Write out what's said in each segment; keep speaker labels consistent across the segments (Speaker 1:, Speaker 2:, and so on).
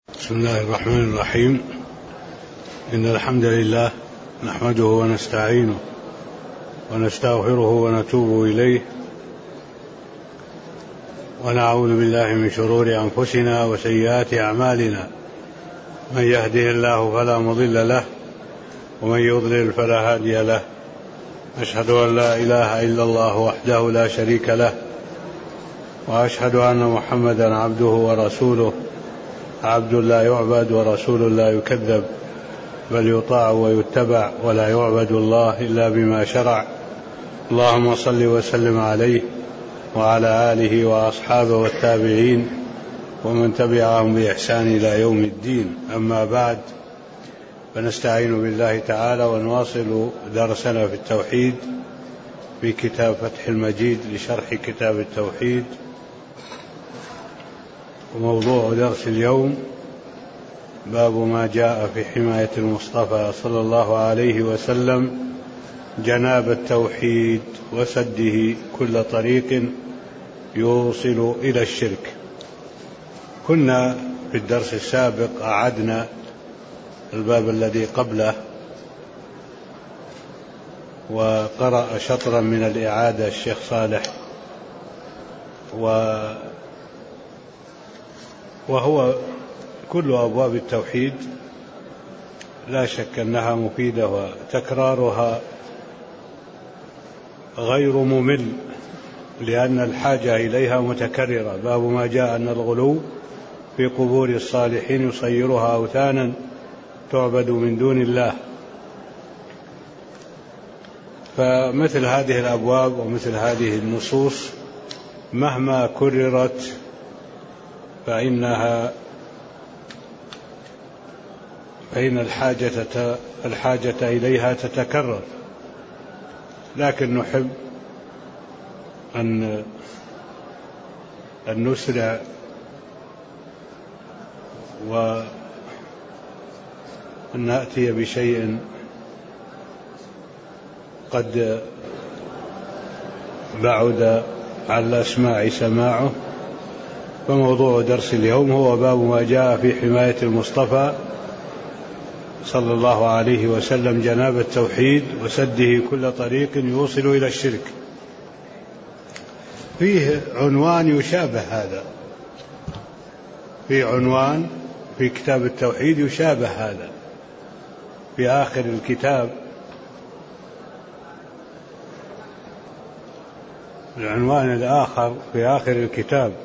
Speaker 1: بسم الله الرحمن الرحيم. إن الحمد لله نحمده ونستعينه ونستغفره ونتوب إليه، ونعوذ بالله من شرور أنفسنا وسيئات أعمالنا. من يهده الله فلا مضل له، ومن يضلل فلا هادي له. أشهد أن لا إله إلا الله وحده لا شريك له، وأشهد أن محمدا عبده ورسوله، عبد لا يعبد ورسول لا يكذب، بل يطاع ويتبع، ولا يعبد الله إلا بما شرع. اللهم صل وسلم عليه وعلى آله وأصحابه والتابعين ومن تبعهم بإحسان إلى يوم الدين. أما بعد، فنستعين بالله تعالى ونواصل درسنا في التوحيد في كتاب فتح المجيد لشرح كتاب التوحيد. وموضوع درس اليوم باب ما جاء في حماية المصطفى صلى الله عليه وسلم جناب التوحيد وسده كل طريق يوصل إلى الشرك. كنا في الدرس السابق أعدنا الباب الذي قبله، وقرأ شطرا من الإعادة الشيخ صالح، وهو كل أبواب التوحيد لا شك أنها مفيدة، وتكرارها غير ممل لأن الحاجة إليها متكررة. باب ما جاء أن الغلو في قبور الصالحين يصيرها أوثانا تعبد من دون الله. فمثل هذه الأبواب ومثل هذه النصوص مهما كررت فإن الحاجة إليها تتكرر، لكن نحب أن نسرع وأن نأتي بشيء قد بعد على الأسماع سماعه. فموضوع درس اليوم هو باب ما جاء في حماية المصطفى صلى الله عليه وسلم جناب التوحيد وسده كل طريق يوصل إلى الشرك. فيه عنوان يشابه هذا، في عنوان في كتاب التوحيد يشابه هذا في آخر الكتاب. العنوان الآخر في آخر الكتاب،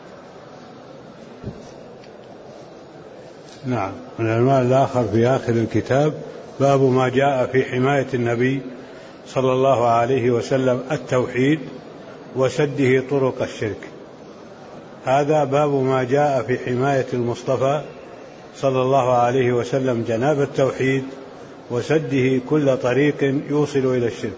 Speaker 1: نعم، العنوان الآخر في آخر الكتاب باب ما جاء في حماية النبي صلى الله عليه وسلم التوحيد وسده طرق الشرك. هذا باب ما جاء في حماية المصطفى صلى الله عليه وسلم جناب التوحيد وسده كل طريق يوصل إلى الشرك.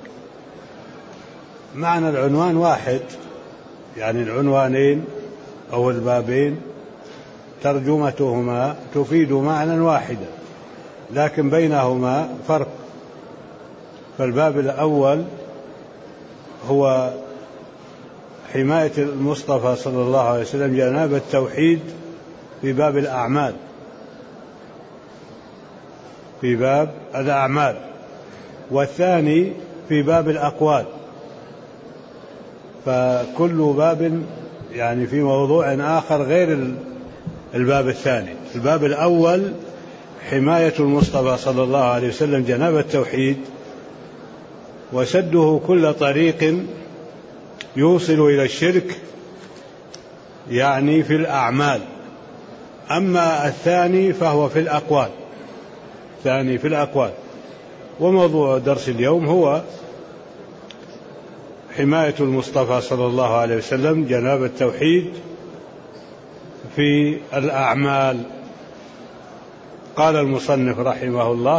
Speaker 1: معنى العنوان واحد، يعني العنوانين أو البابين ترجمتهما تفيد معنى واحدا، لكن بينهما فرق. فالباب الأول هو حماية المصطفى صلى الله عليه وسلم جناب التوحيد في باب الأعمال، في باب الأعمال، والثاني في باب الأقوال. فكل باب يعني في موضوع آخر غير الباب الثاني. الباب الأول حماية المصطفى صلى الله عليه وسلم جناب التوحيد وسده كل طريق يوصل إلى الشرك، يعني في الأعمال. أما الثاني فهو في الأقوال، الثاني في الأقوال. وموضوع درس اليوم هو حماية المصطفى صلى الله عليه وسلم جناب التوحيد في الأعمال. قال المصنف رحمه الله: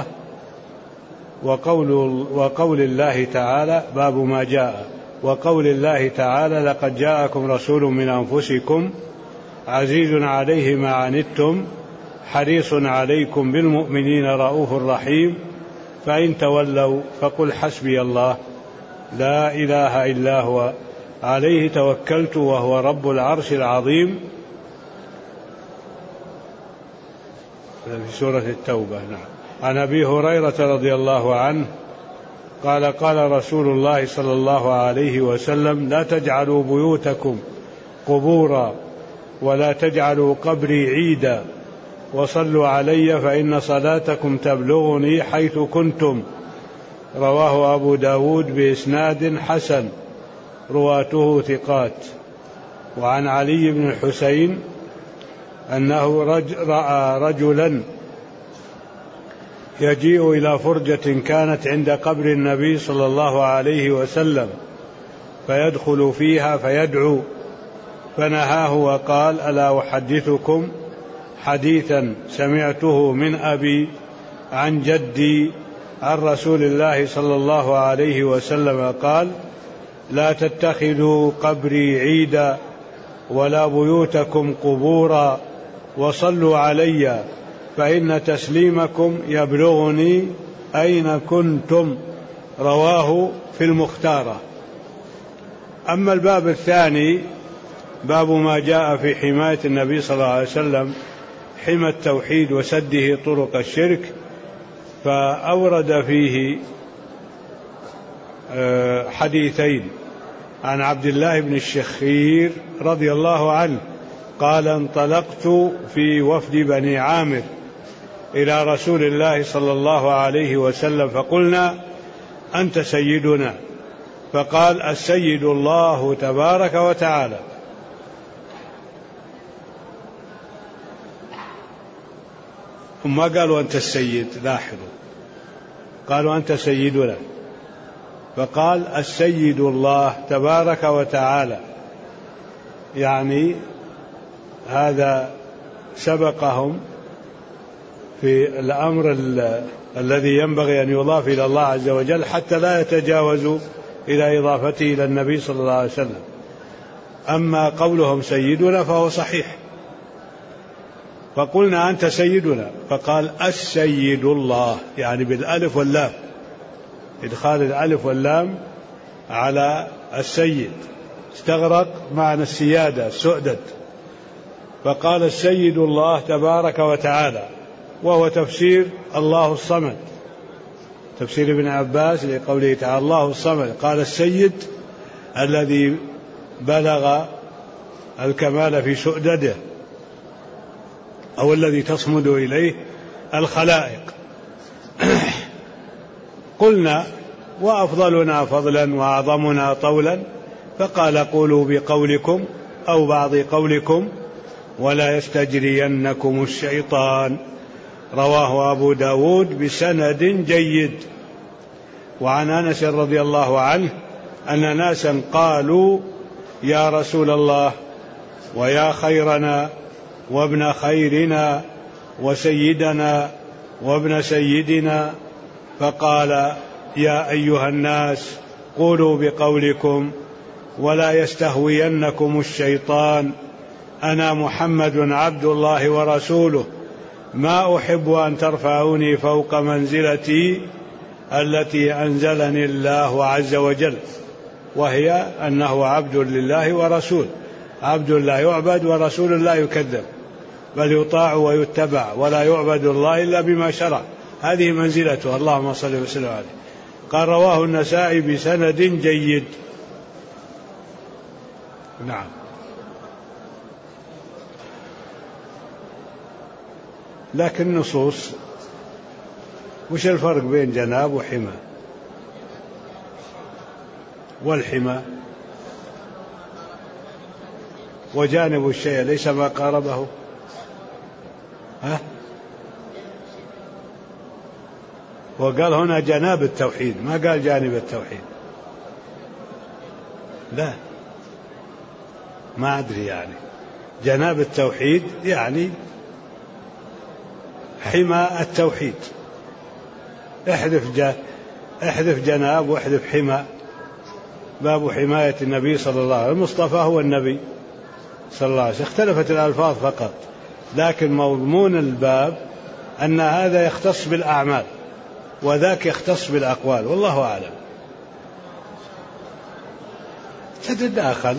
Speaker 1: وقول الله تعالى، باب ما جاء وقول الله تعالى: لقد جاءكم رسول من أنفسكم عزيز عليه ما عنتم حريص عليكم بالمؤمنين رؤوف رحيم فإن تولوا فقل حسبي الله لا إله إلا هو عليه توكلت وهو رب العرش العظيم. في سورة التوبة. نعم. عن أبي هريرة رضي الله عنه قال قال رسول الله صلى الله عليه وسلم لا تجعلوا بيوتكم قبورا ولا تجعلوا قبري عيدا وصلوا علي فإن صلاتكم تبلغني حيث كنتم. رواه أبو داود بإسناد حسن رواته ثقات. وعن علي بن الحسين أنه رأى رجلا يجيء إلى فرجة كانت عند قبر النبي صلى الله عليه وسلم فيدخل فيها فيدعو، فنهاه وقال ألا أحدثكم حديثا سمعته من أبي عن جدي عن رسول الله صلى الله عليه وسلم قال لا تتخذوا قبري عيدا ولا بيوتكم قبورا وصلوا علي فإن تسليمكم يبلغني أين كنتم. رواه في المختارة. أما الباب الثاني باب ما جاء في حماية النبي صلى الله عليه وسلم حمى التوحيد وسده طرق الشرك، فأورد فيه حديثين. عن عبد الله بن الشخير رضي الله عنه قال انطلقت في وفد بني عامر إلى رسول الله صلى الله عليه وسلم فقلنا أنت سيدنا، فقال السيد الله تبارك وتعالى. ثم قالوا أنت السيد، لاحظوا، قالوا أنت سيدنا، فقال السيد الله تبارك وتعالى، يعني هذا سبقهم في الأمر الذي ينبغي أن يضاف إلى الله عز وجل حتى لا يتجاوزوا إلى إضافته إلى النبي صلى الله عليه وسلم. أما قولهم سيدنا فهو صحيح، فقلنا أنت سيدنا، فقال السيد الله، يعني بالألف واللام، إدخال الألف واللام على السيد استغرق معنى السيادة السؤدد، فقال السيد الله تبارك وتعالى، وهو تفسير الله الصمد، تفسير ابن عباس لقوله تعالى الله الصمد. قال السيد الذي بلغ الكمال في سؤدده أو الذي تصمد إليه الخلائق. قلنا وأفضلنا فضلا وأعظمنا طولا، فقال قولوا بقولكم أو بعض قولكم ولا يستجرينكم الشيطان. رواه أبو داود بسند جيد. وعن أنس رضي الله عنه أن ناسا قالوا يا رسول الله ويا خيرنا وابن خيرنا وسيدنا وابن سيدنا، فقال يا أيها الناس قولوا بقولكم ولا يستهوينكم الشيطان، أنا محمد عبد الله ورسوله، ما أحب أن ترفعوني فوق منزلتي التي أنزلني الله عز وجل، وهي أنه عبد لله ورسول، عبد لا يعبد ورسول لا يكذب، بل يطاع ويتبع، ولا يعبد الله إلا بما شرع. هذه منزلته، اللهم صل وسلم عليه. قال رواه النسائي بسند جيد. نعم. لكن نصوص، وش الفرق بين جناب وحمى؟ والحمى وجانب الشيء ليس ما قاربه، وقال هنا جناب التوحيد، ما قال جانب التوحيد. لا، ما أدري، يعني جناب التوحيد يعني حمى التوحيد، احذف جناب واحذف حمى. باب حماية النبي صلى الله عليه وسلم، المصطفى هو النبي صلى الله عليه وسلم، اختلفت الألفاظ فقط، لكن مضمون الباب أن هذا يختص بالأعمال وذاك يختص بالأقوال، والله أعلم.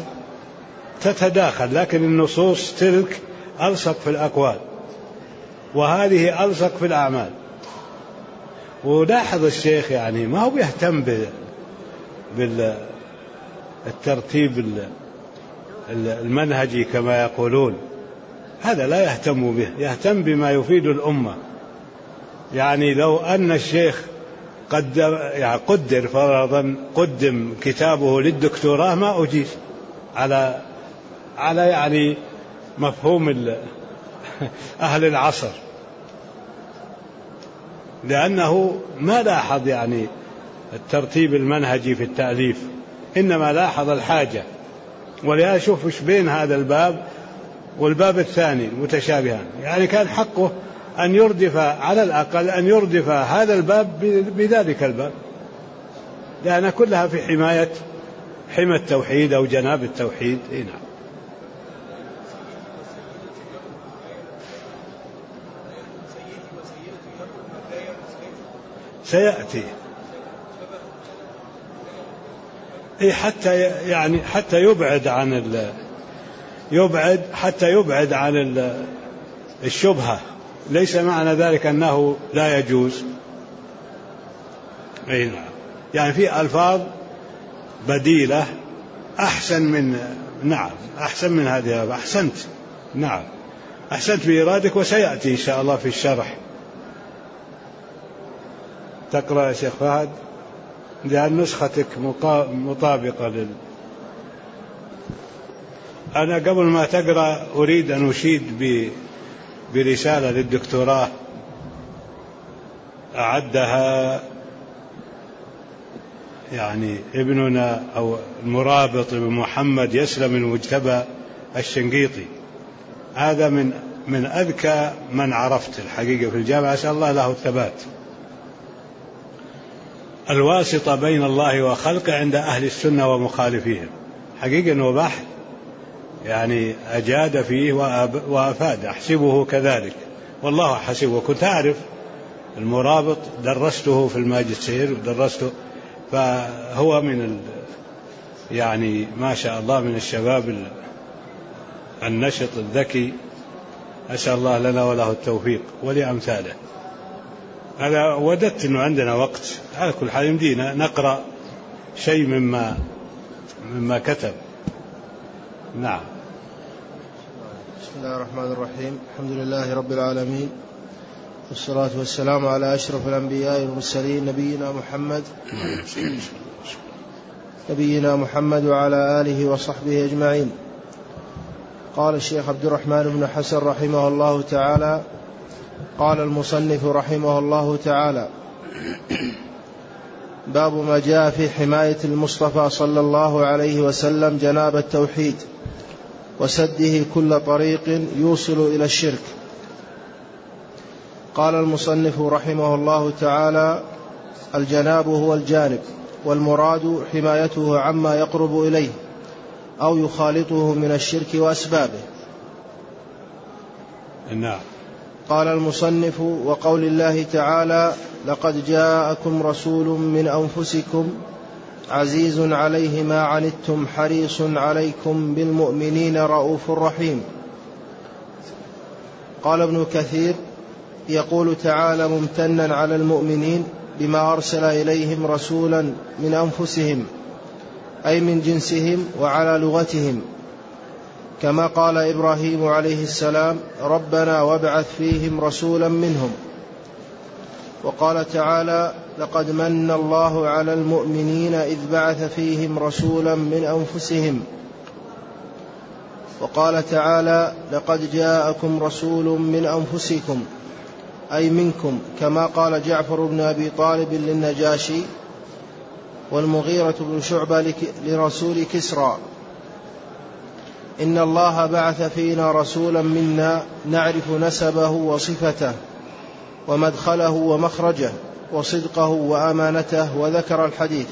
Speaker 1: تتداخل، لكن النصوص تلك ألصق في الأقوال، وهذه ألصق في الأعمال. ولاحظ الشيخ يعني ما هو بيهتم بالترتيب المنهجي كما يقولون، هذا لا يهتم به، يهتم بما يفيد الأمة. يعني لو أن الشيخ قدر فرضا قدم كتابه للدكتوراه ما أجيز على يعني مفهوم أهل العصر، لأنه ما لاحظ يعني الترتيب المنهجي في التأليف، إنما لاحظ الحاجة. ولهذا شوف إيش بين هذا الباب والباب الثاني متشابهان، يعني كان حقه أن يردف على الأقل أن يردف هذا الباب بذلك الباب، لأن كلها في حمى التوحيد أو جناب التوحيد. نعم. سيأتي حتى يبعد عن الشبهة، ليس معنى ذلك أنه لا يجوز. يعني في ألفاظ بديلة أحسن من هذه. أحسنت، نعم أحسنت بإرادك، وسيأتي إن شاء الله في الشرح. تقرأ يا شيخ فهد لأن نسختك مطابقة أنا قبل ما تقرأ أريد أن أشيد برسالة للدكتوراه أعدها يعني ابننا أو المرابط ابن محمد يسلم المجتبى الشنقيطي. هذا من أذكى من عرفت الحقيقة في الجامعة، أسأل الله له الثبات. الواسطة بين الله وخلقه عند أهل السنة ومخالفيهم. حقيقة أنه بحث يعني أجاد فيه وأفاد، أحسبه كذلك والله حسبه. كنت أعرف المرابط، درسته في الماجستير ودرسته، فهو يعني ما شاء الله من الشباب النشط الذكي، أسأل الله لنا وله التوفيق ولأمثاله. أنا وددت أنه عندنا وقت، على كل حال يمدينا نقرأ شيء مما كتب. نعم.
Speaker 2: بسم الله الرحمن الرحيم. الحمد لله رب العالمين، والصلاة والسلام على أشرف الأنبياء والمرسلين نبينا محمد وعلى آله وصحبه أجمعين. قال الشيخ عبد الرحمن بن حسن رحمه الله تعالى: قال المصنف رحمه الله تعالى: باب ما جاء في حماية المصطفى صلى الله عليه وسلم جناب التوحيد وسده كل طريق يوصل إلى الشرك. قال المصنف رحمه الله تعالى: الجناب هو الجانب، والمراد حمايته عما يقرب إليه أو يخالطه من الشرك وأسبابه.
Speaker 1: نعم.
Speaker 2: قال المصنف: وقول الله تعالى: لقد جاءكم رسول من أنفسكم عزيز عليه ما عنتم حريص عليكم بالمؤمنين رؤوف رحيم. قال ابن كثير: يقول تعالى ممتنا على المؤمنين بما أرسل إليهم رسولا من أنفسهم، أي من جنسهم وعلى لغتهم، كما قال إبراهيم عليه السلام: ربنا وابعث فيهم رسولا منهم. وقال تعالى: لقد من الله على المؤمنين إذ بعث فيهم رسولا من أنفسهم. وقال تعالى: لقد جاءكم رسول من أنفسكم، أي منكم، كما قال جعفر بن أبي طالب للنجاشي والمغيرة بن شعبة لرسول كسرى: إن الله بعث فينا رسولا منا نعرف نسبه وصفته ومدخله ومخرجه وصدقه وأمانته، وذكر الحديث.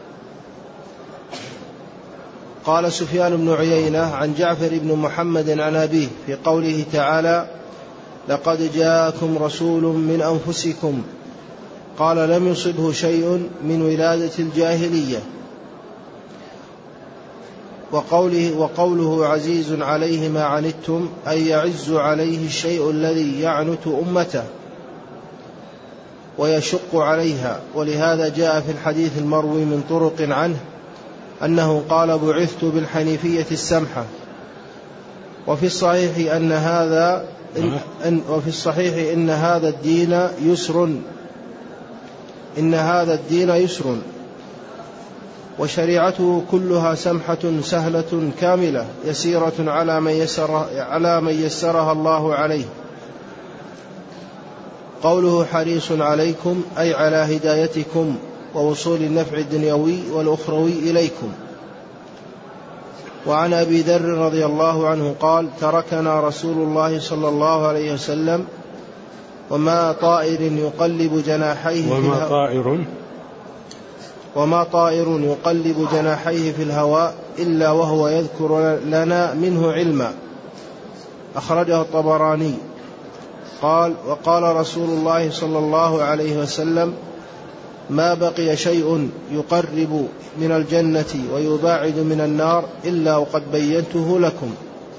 Speaker 2: قال سفيان بن عيينة عن جعفر بن محمد عن أبيه في قوله تعالى: لقد جاءكم رسول من أنفسكم، قال: لم يصبه شيء من ولادة الجاهلية. وقوله عزيز عليه ما عنتم أي يعز عليه الشيء الذي يعنت أمته ويشق عليها. ولهذا جاء في الحديث المروي من طرق عنه أنه قال بعثت بالحنيفية السمحة. وفي الصحيح إن هذا الدين يسر وشريعته كلها سمحة سهلة كاملة يسيرة على من يسرها الله عليه. قوله حريص عليكم أي على هدايتكم ووصول النفع الدنيوي والأخروي إليكم. وعن أبي ذر رضي الله عنه قال تركنا رسول الله صلى الله عليه وسلم وما طائر يقلب جناحيه في الهواء إلا وهو يذكر لنا منه علما. أخرجه الطبراني. قال وقال رسول الله صلى الله عليه وسلم ما بقي شيء يقرب من الجنة ويباعد من النار إلا وقد بينته لكم.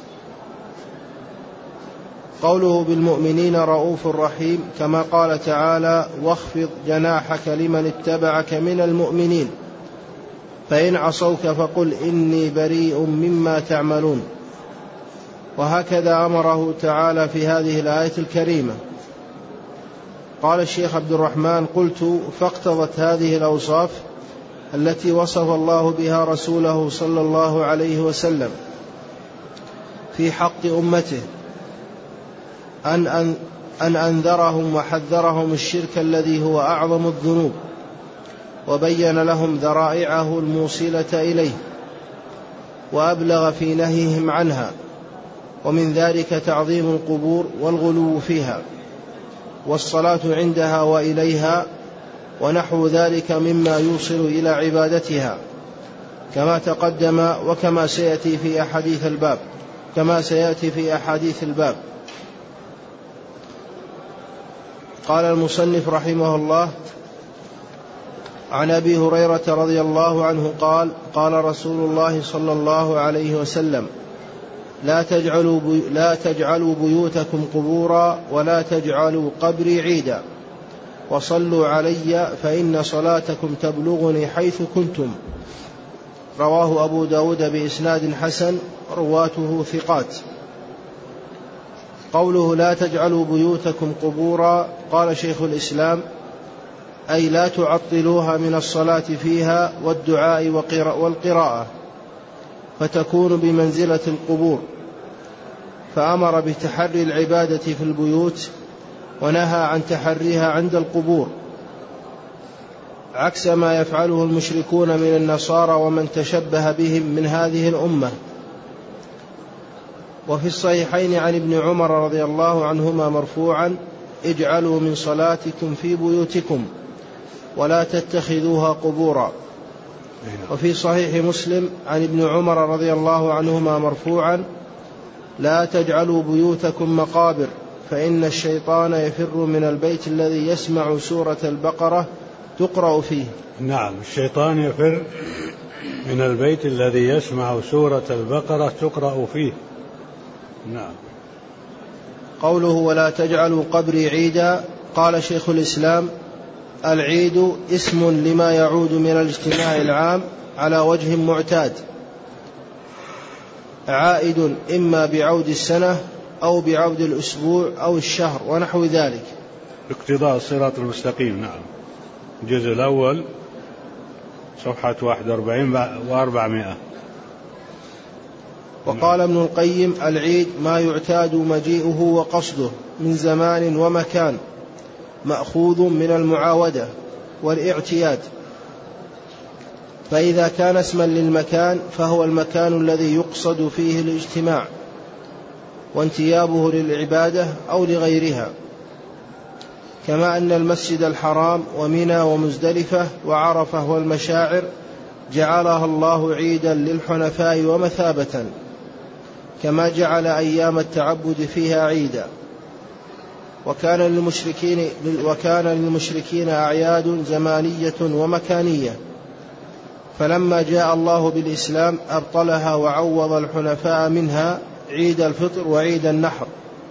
Speaker 2: قوله بالمؤمنين رؤوف رحيم كما قال تعالى واخفض جناحك لمن اتبعك من المؤمنين فإن عصوك فقل إني بريء مما تعملون. وهكذا أمره تعالى في هذه الآية الكريمة. قال الشيخ عبد الرحمن قلت فاقتضت هذه الأوصاف التي وصف الله بها رسوله صلى الله عليه وسلم في حق أمته أن أنذرهم وحذرهم الشرك الذي هو أعظم الذنوب وبين لهم ذرائعه الموصلة إليه وأبلغ في نهيهم عنها. ومن ذلك تعظيم القبور والغلو فيها والصلاة عندها وإليها ونحو ذلك مما يوصل إلى عبادتها كما تقدم وكما سيأتي في أحاديث الباب. قال المصنف رحمه الله عن أبي هريرة رضي الله عنه قال قال رسول الله صلى الله عليه وسلم لا تجعلوا بيوتكم قبورا ولا تجعلوا قبري عيدا وصلوا علي فإن صلاتكم تبلغني حيث كنتم. رواه أبو داود بإسناد حسن رواته ثقات. قوله لا تجعلوا بيوتكم قبورا قال شيخ الإسلام أي لا تعطلوها من الصلاة فيها والدعاء والقراءة فتكون بمنزلة القبور. فأمر بتحري العبادة في البيوت ونهى عن تحريها عند القبور عكس ما يفعله المشركون من النصارى ومن تشبه بهم من هذه الأمة. وفي الصحيحين عن ابن عمر رضي الله عنهما مرفوعا اجعلوا من صلاتكم في بيوتكم ولا تتخذوها قبورا. وفي صحيح مسلم عن ابن عمر رضي الله عنهما مرفوعا لا تجعلوا بيوتكم مقابر فإن الشيطان يفر من البيت الذي يسمع سورة البقرة تقرأ فيه.
Speaker 1: نعم الشيطان يفر من البيت الذي يسمع سورة البقرة تقرأ فيه. نعم.
Speaker 2: قوله ولا تجعلوا قبري عيدا قال شيخ الإسلام العيد اسم لما يعود من الاجتماع العام على وجه معتاد عائد إما بعود السنة أو بعود الأسبوع أو الشهر ونحو ذلك.
Speaker 1: اقتضاء الصراط المستقيم. نعم الجزء الأول صفحة 41 و400.
Speaker 2: وقال ابن القيم العيد ما يعتاد مجيئه وقصده من زمان ومكان مأخوذ من المعاودة والاعتياد. فإذا كان اسما للمكان فهو المكان الذي يقصد فيه الاجتماع وانتيابه للعبادة أو لغيرها. كما أن المسجد الحرام ومنى ومزدلفة وعرفة والمشاعر جعلها الله عيدا للحنفاء ومثابة كما جعل أيام التعبد فيها عيدا. وكان للمشركين أعياد زمانية ومكانية فلما جاء الله بالإسلام أبطلها وعوض الحنفاء منها عيد الفطر وعيد النحر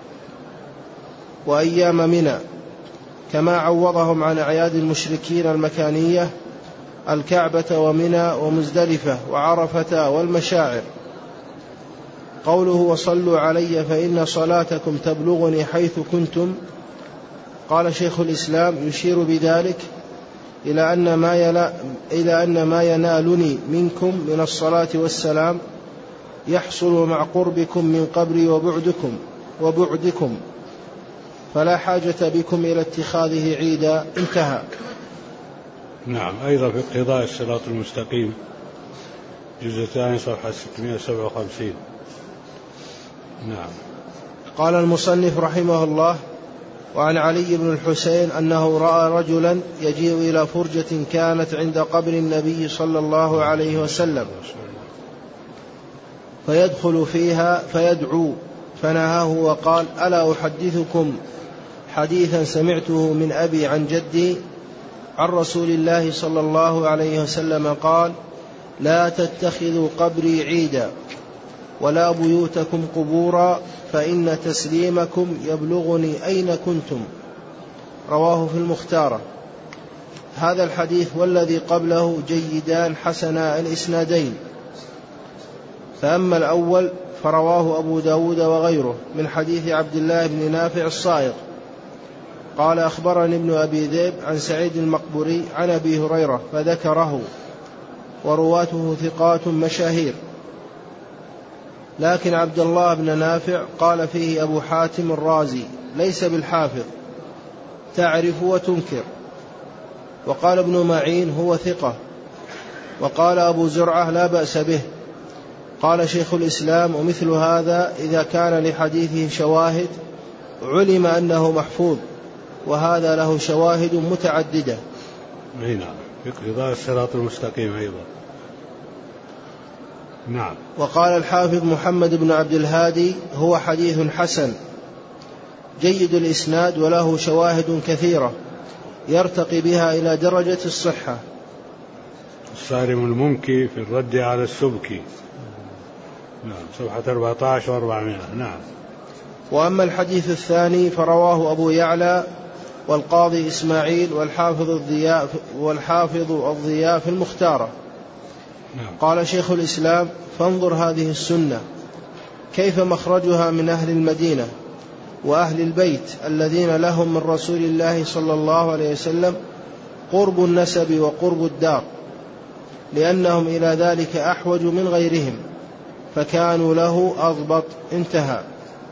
Speaker 2: وأيام منى، كما عوضهم عن أعياد المشركين المكانية الكعبة ومنى ومزدلفة وعرفة والمشاعر. قوله وصلوا علي فإن صلاتكم تبلغني حيث كنتم، قال شيخ الإسلام يشير بذلك إلى أن ما ينالني منكم من الصلاة والسلام يحصل مع قربكم من قبري وبعدكم فلا حاجة بكم إلى اتخاذه عيدا. انتهى.
Speaker 1: نعم. أيضا في اقتضاء الصراط المستقيم جزء الثاني صفحة 657. نعم.
Speaker 2: قال المصنف رحمه الله: وعن علي بن الحسين أنه رأى رجلا يجيء إلى فرجة كانت عند قبر النبي صلى الله عليه وسلم فيدخل فيها فيدعو، فنهاه وقال: ألا أحدثكم حديثا سمعته من أبي عن جدي عن رسول الله صلى الله عليه وسلم قال: لا تتخذوا قبري عيدا ولا بيوتكم قبورا فإن تسليمكم يبلغني أين كنتم. رواه في المختارة. هذا الحديث والذي قبله جيدان حسنا الإسنادين. فأما الأول فرواه أبو داود وغيره من حديث عبد الله بن نافع الصائغ قال: أخبرني ابن أبي ذئب عن سعيد المقبري عن أبي هريرة فذكره، ورواته ثقات مشاهير. لكن عبد الله بن نافع قال فيه أبو حاتم الرازي ليس بالحافظ، تعرف وتنكر. وقال ابن معين هو ثقة. وقال أبو زرعة لا بأس به. قال شيخ الإسلام: ومثل هذا إذا كان لحديثه شواهد علم أنه محفوظ، وهذا له شواهد متعددة.
Speaker 1: نعم. اقتضاء الصراط المستقيم أيضا. نعم.
Speaker 2: وقال الحافظ محمد بن عبد الهادي: هو حديث حسن جيد الإسناد وله شواهد كثيرة يرتقي بها إلى درجة الصحة.
Speaker 1: الصارم المنكي في الرد على السبكي. نعم. صفحة 14 و400. نعم.
Speaker 2: وأما الحديث الثاني فرواه أبو يعلى والقاضي إسماعيل والحافظ الضياء في المختارة.
Speaker 1: نعم.
Speaker 2: قال شيخ الإسلام: فانظر هذه السنة كيف مخرجها من أهل المدينة وأهل البيت الذين لهم من رسول الله صلى الله عليه وسلم قرب النسب وقرب الدار، لأنهم إلى ذلك أحوج من غيرهم فكانوا له أضبط. انتهى.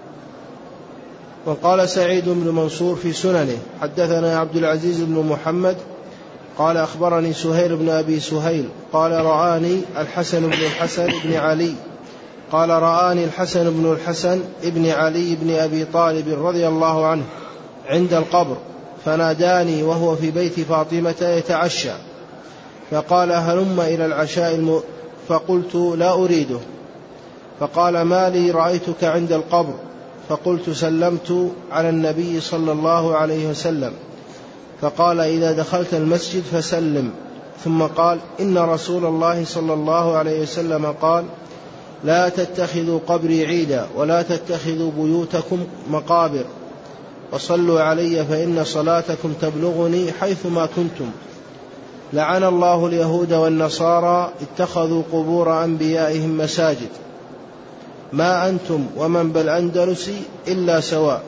Speaker 2: وقال سعيد بن منصور في سننه: حدثنا عبد العزيز بن محمد قال أخبرني سهيل بن أبي سهيل قال رآني الحسن بن الحسن بن علي قال رآني الحسن بن الحسن بن علي بن أبي طالب رضي الله عنه عند القبر، فناداني وهو في بيت فاطمة يتعشى، فقال: هلم إلى العشاء، فقلت: لا أريده. فقال: ما لي رأيتك عند القبر؟ فقلت: سلمت على النبي صلى الله عليه وسلم. فقال: إذا دخلت المسجد فسلم. ثم قال: إن رسول الله صلى الله عليه وسلم قال: لا تتخذوا قبري عيدا ولا تتخذوا بيوتكم مقابر، وصلوا علي فإن صلاتكم تبلغني حيثما كنتم. لعن الله اليهود والنصارى اتخذوا قبور أنبيائهم مساجد، ما أنتم ومن بالأندلس إلا سواء.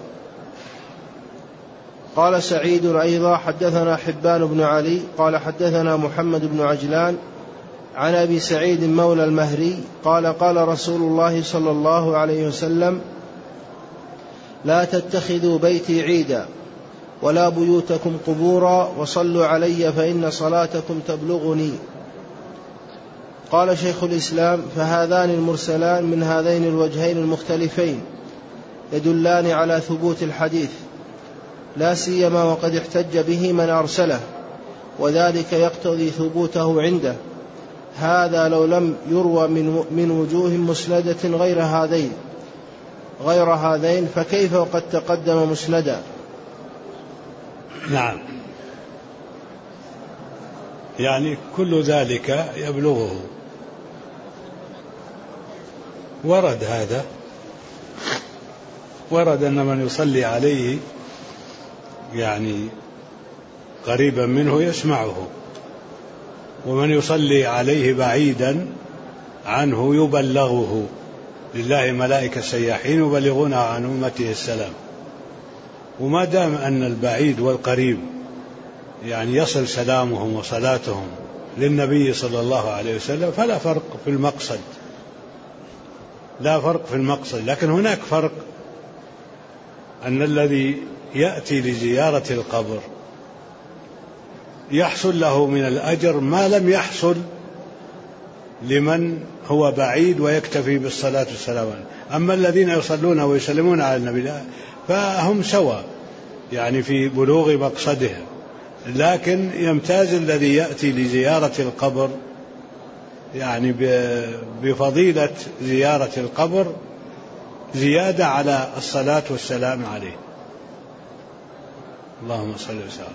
Speaker 2: قال سعيد أيضا: حدثنا حبان بن علي قال حدثنا محمد بن عجلان عن أبي سعيد مولى المهري قال: قال رسول الله صلى الله عليه وسلم: لا تتخذوا بيتي عيدا ولا بيوتكم قبورا، وصلوا علي فإن صلاتكم تبلغني. قال شيخ الإسلام: فهذان المرسلان من هذين الوجهين المختلفين يدلان على ثبوت الحديث، لا سيما وقد احتج به من أرسله، وذلك يقتضي ثبوته عنده. هذا لو لم يروى من وجوه مسندة غير هذين فكيف وقد تقدم مسندا.
Speaker 1: نعم. يعني كل ذلك يبلغه. ورد هذا، ورد أن من يصلي عليه يعني قريبا منه يسمعه، ومن يصلي عليه بعيدا عنه يبلغه. لله ملائكة سياحين يبلغون عن أمته السلام. وما دام أن البعيد والقريب يعني يصل سلامهم وصلاتهم للنبي صلى الله عليه وسلم فلا فرق في المقصد، لا فرق في المقصد. لكن هناك فرق، أن الذي يأتي لزيارة القبر يحصل له من الأجر ما لم يحصل لمن هو بعيد ويكتفي بالصلاة والسلام. أما الذين يصلون ويسلمون على النبي فهم سواء يعني في بلوغ مقصدهم، لكن يمتاز الذي يأتي لزيارة القبر يعني بفضيلة زيارة القبر زيادة على الصلاة والسلام عليه. اللهم صل وسلم.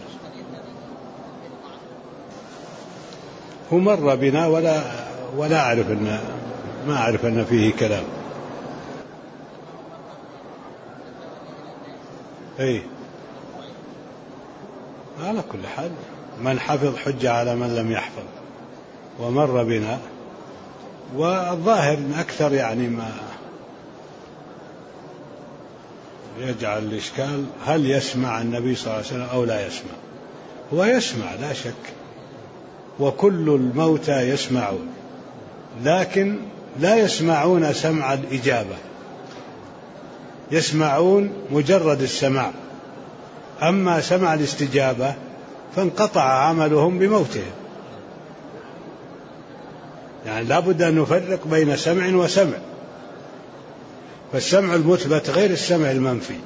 Speaker 1: هو مر بنا ولا أعرف ما أعرف أن فيه كلام. أي على كل حال من حفظ حجة على من لم يحفظ، ومر بنا. والظاهر من أكثر يعني ما يجعل الإشكال هل يسمع النبي صلى الله عليه وسلم أو لا يسمع. هو يسمع لا شك، وكل الموتى يسمعون، لكن لا يسمعون سمع الإجابة، يسمعون مجرد السماع. أما سمع الاستجابة فانقطع عملهم بموتهم. يعني لا بد أن نفرق بين سمع وسمع، فالسمع المثبت غير السمع المنفي.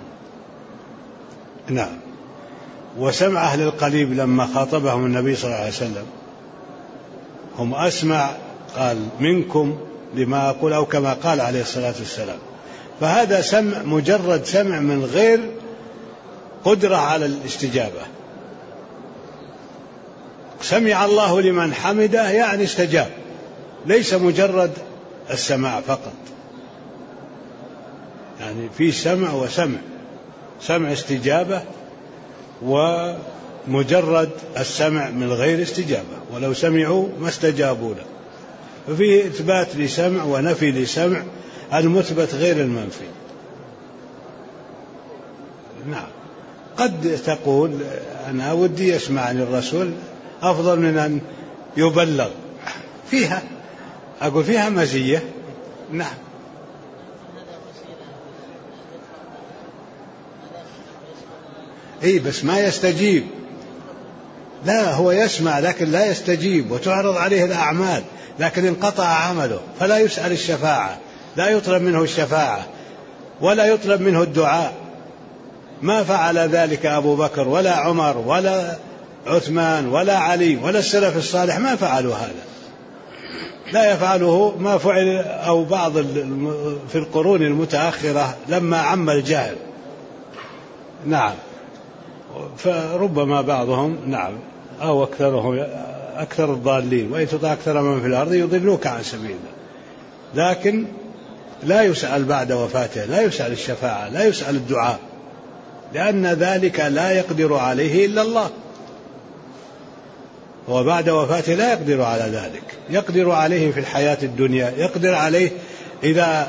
Speaker 1: نعم. وسمع أهل القليب لما خاطبهم النبي صلى الله عليه وسلم هم أسمع قال منكم لما أقول، أو كما قال عليه الصلاة والسلام. فهذا سمع مجرد سمع من غير قدرة على الاستجابة. سمع الله لمن حمده يعني استجاب، ليس مجرد السماع فقط. يعني في سمع وسمع، سمع استجابة ومجرد السمع من غير استجابة، ولو سمعوا ما استجابوا له. ففيه إثبات لسمع ونفي لسمع، المثبت غير المنفي. نعم. قد تقول أنا ودي يسمعني الرسول أفضل من أن يبلغ، فيها أقول فيها مزية. نعم. بس ما يستجيب. لا، هو يسمع لكن لا يستجيب، وتعرض عليه الأعمال لكن انقطع عمله، فلا يسأل الشفاعة، لا يطلب منه الشفاعة ولا يطلب منه الدعاء. ما فعل ذلك أبو بكر ولا عمر ولا عثمان ولا علي ولا السلف الصالح، ما فعلوا هذا. لا يفعله ما فعل أو بعض في القرون المتأخرة لما عم الجهل. نعم. فربما بعضهم نعم أو أكثرهم أكثر الضالين، وإن تطع أكثر من في الأرض يضلوك عن سبيل الله. لكن لا يسأل بعد وفاته، لا يسأل الشفاعة، لا يسأل الدعاء، لأن ذلك لا يقدر عليه إلا الله. وبعد وفاته لا يقدر على ذلك، يقدر عليه في الحياة الدنيا، يقدر عليه إذا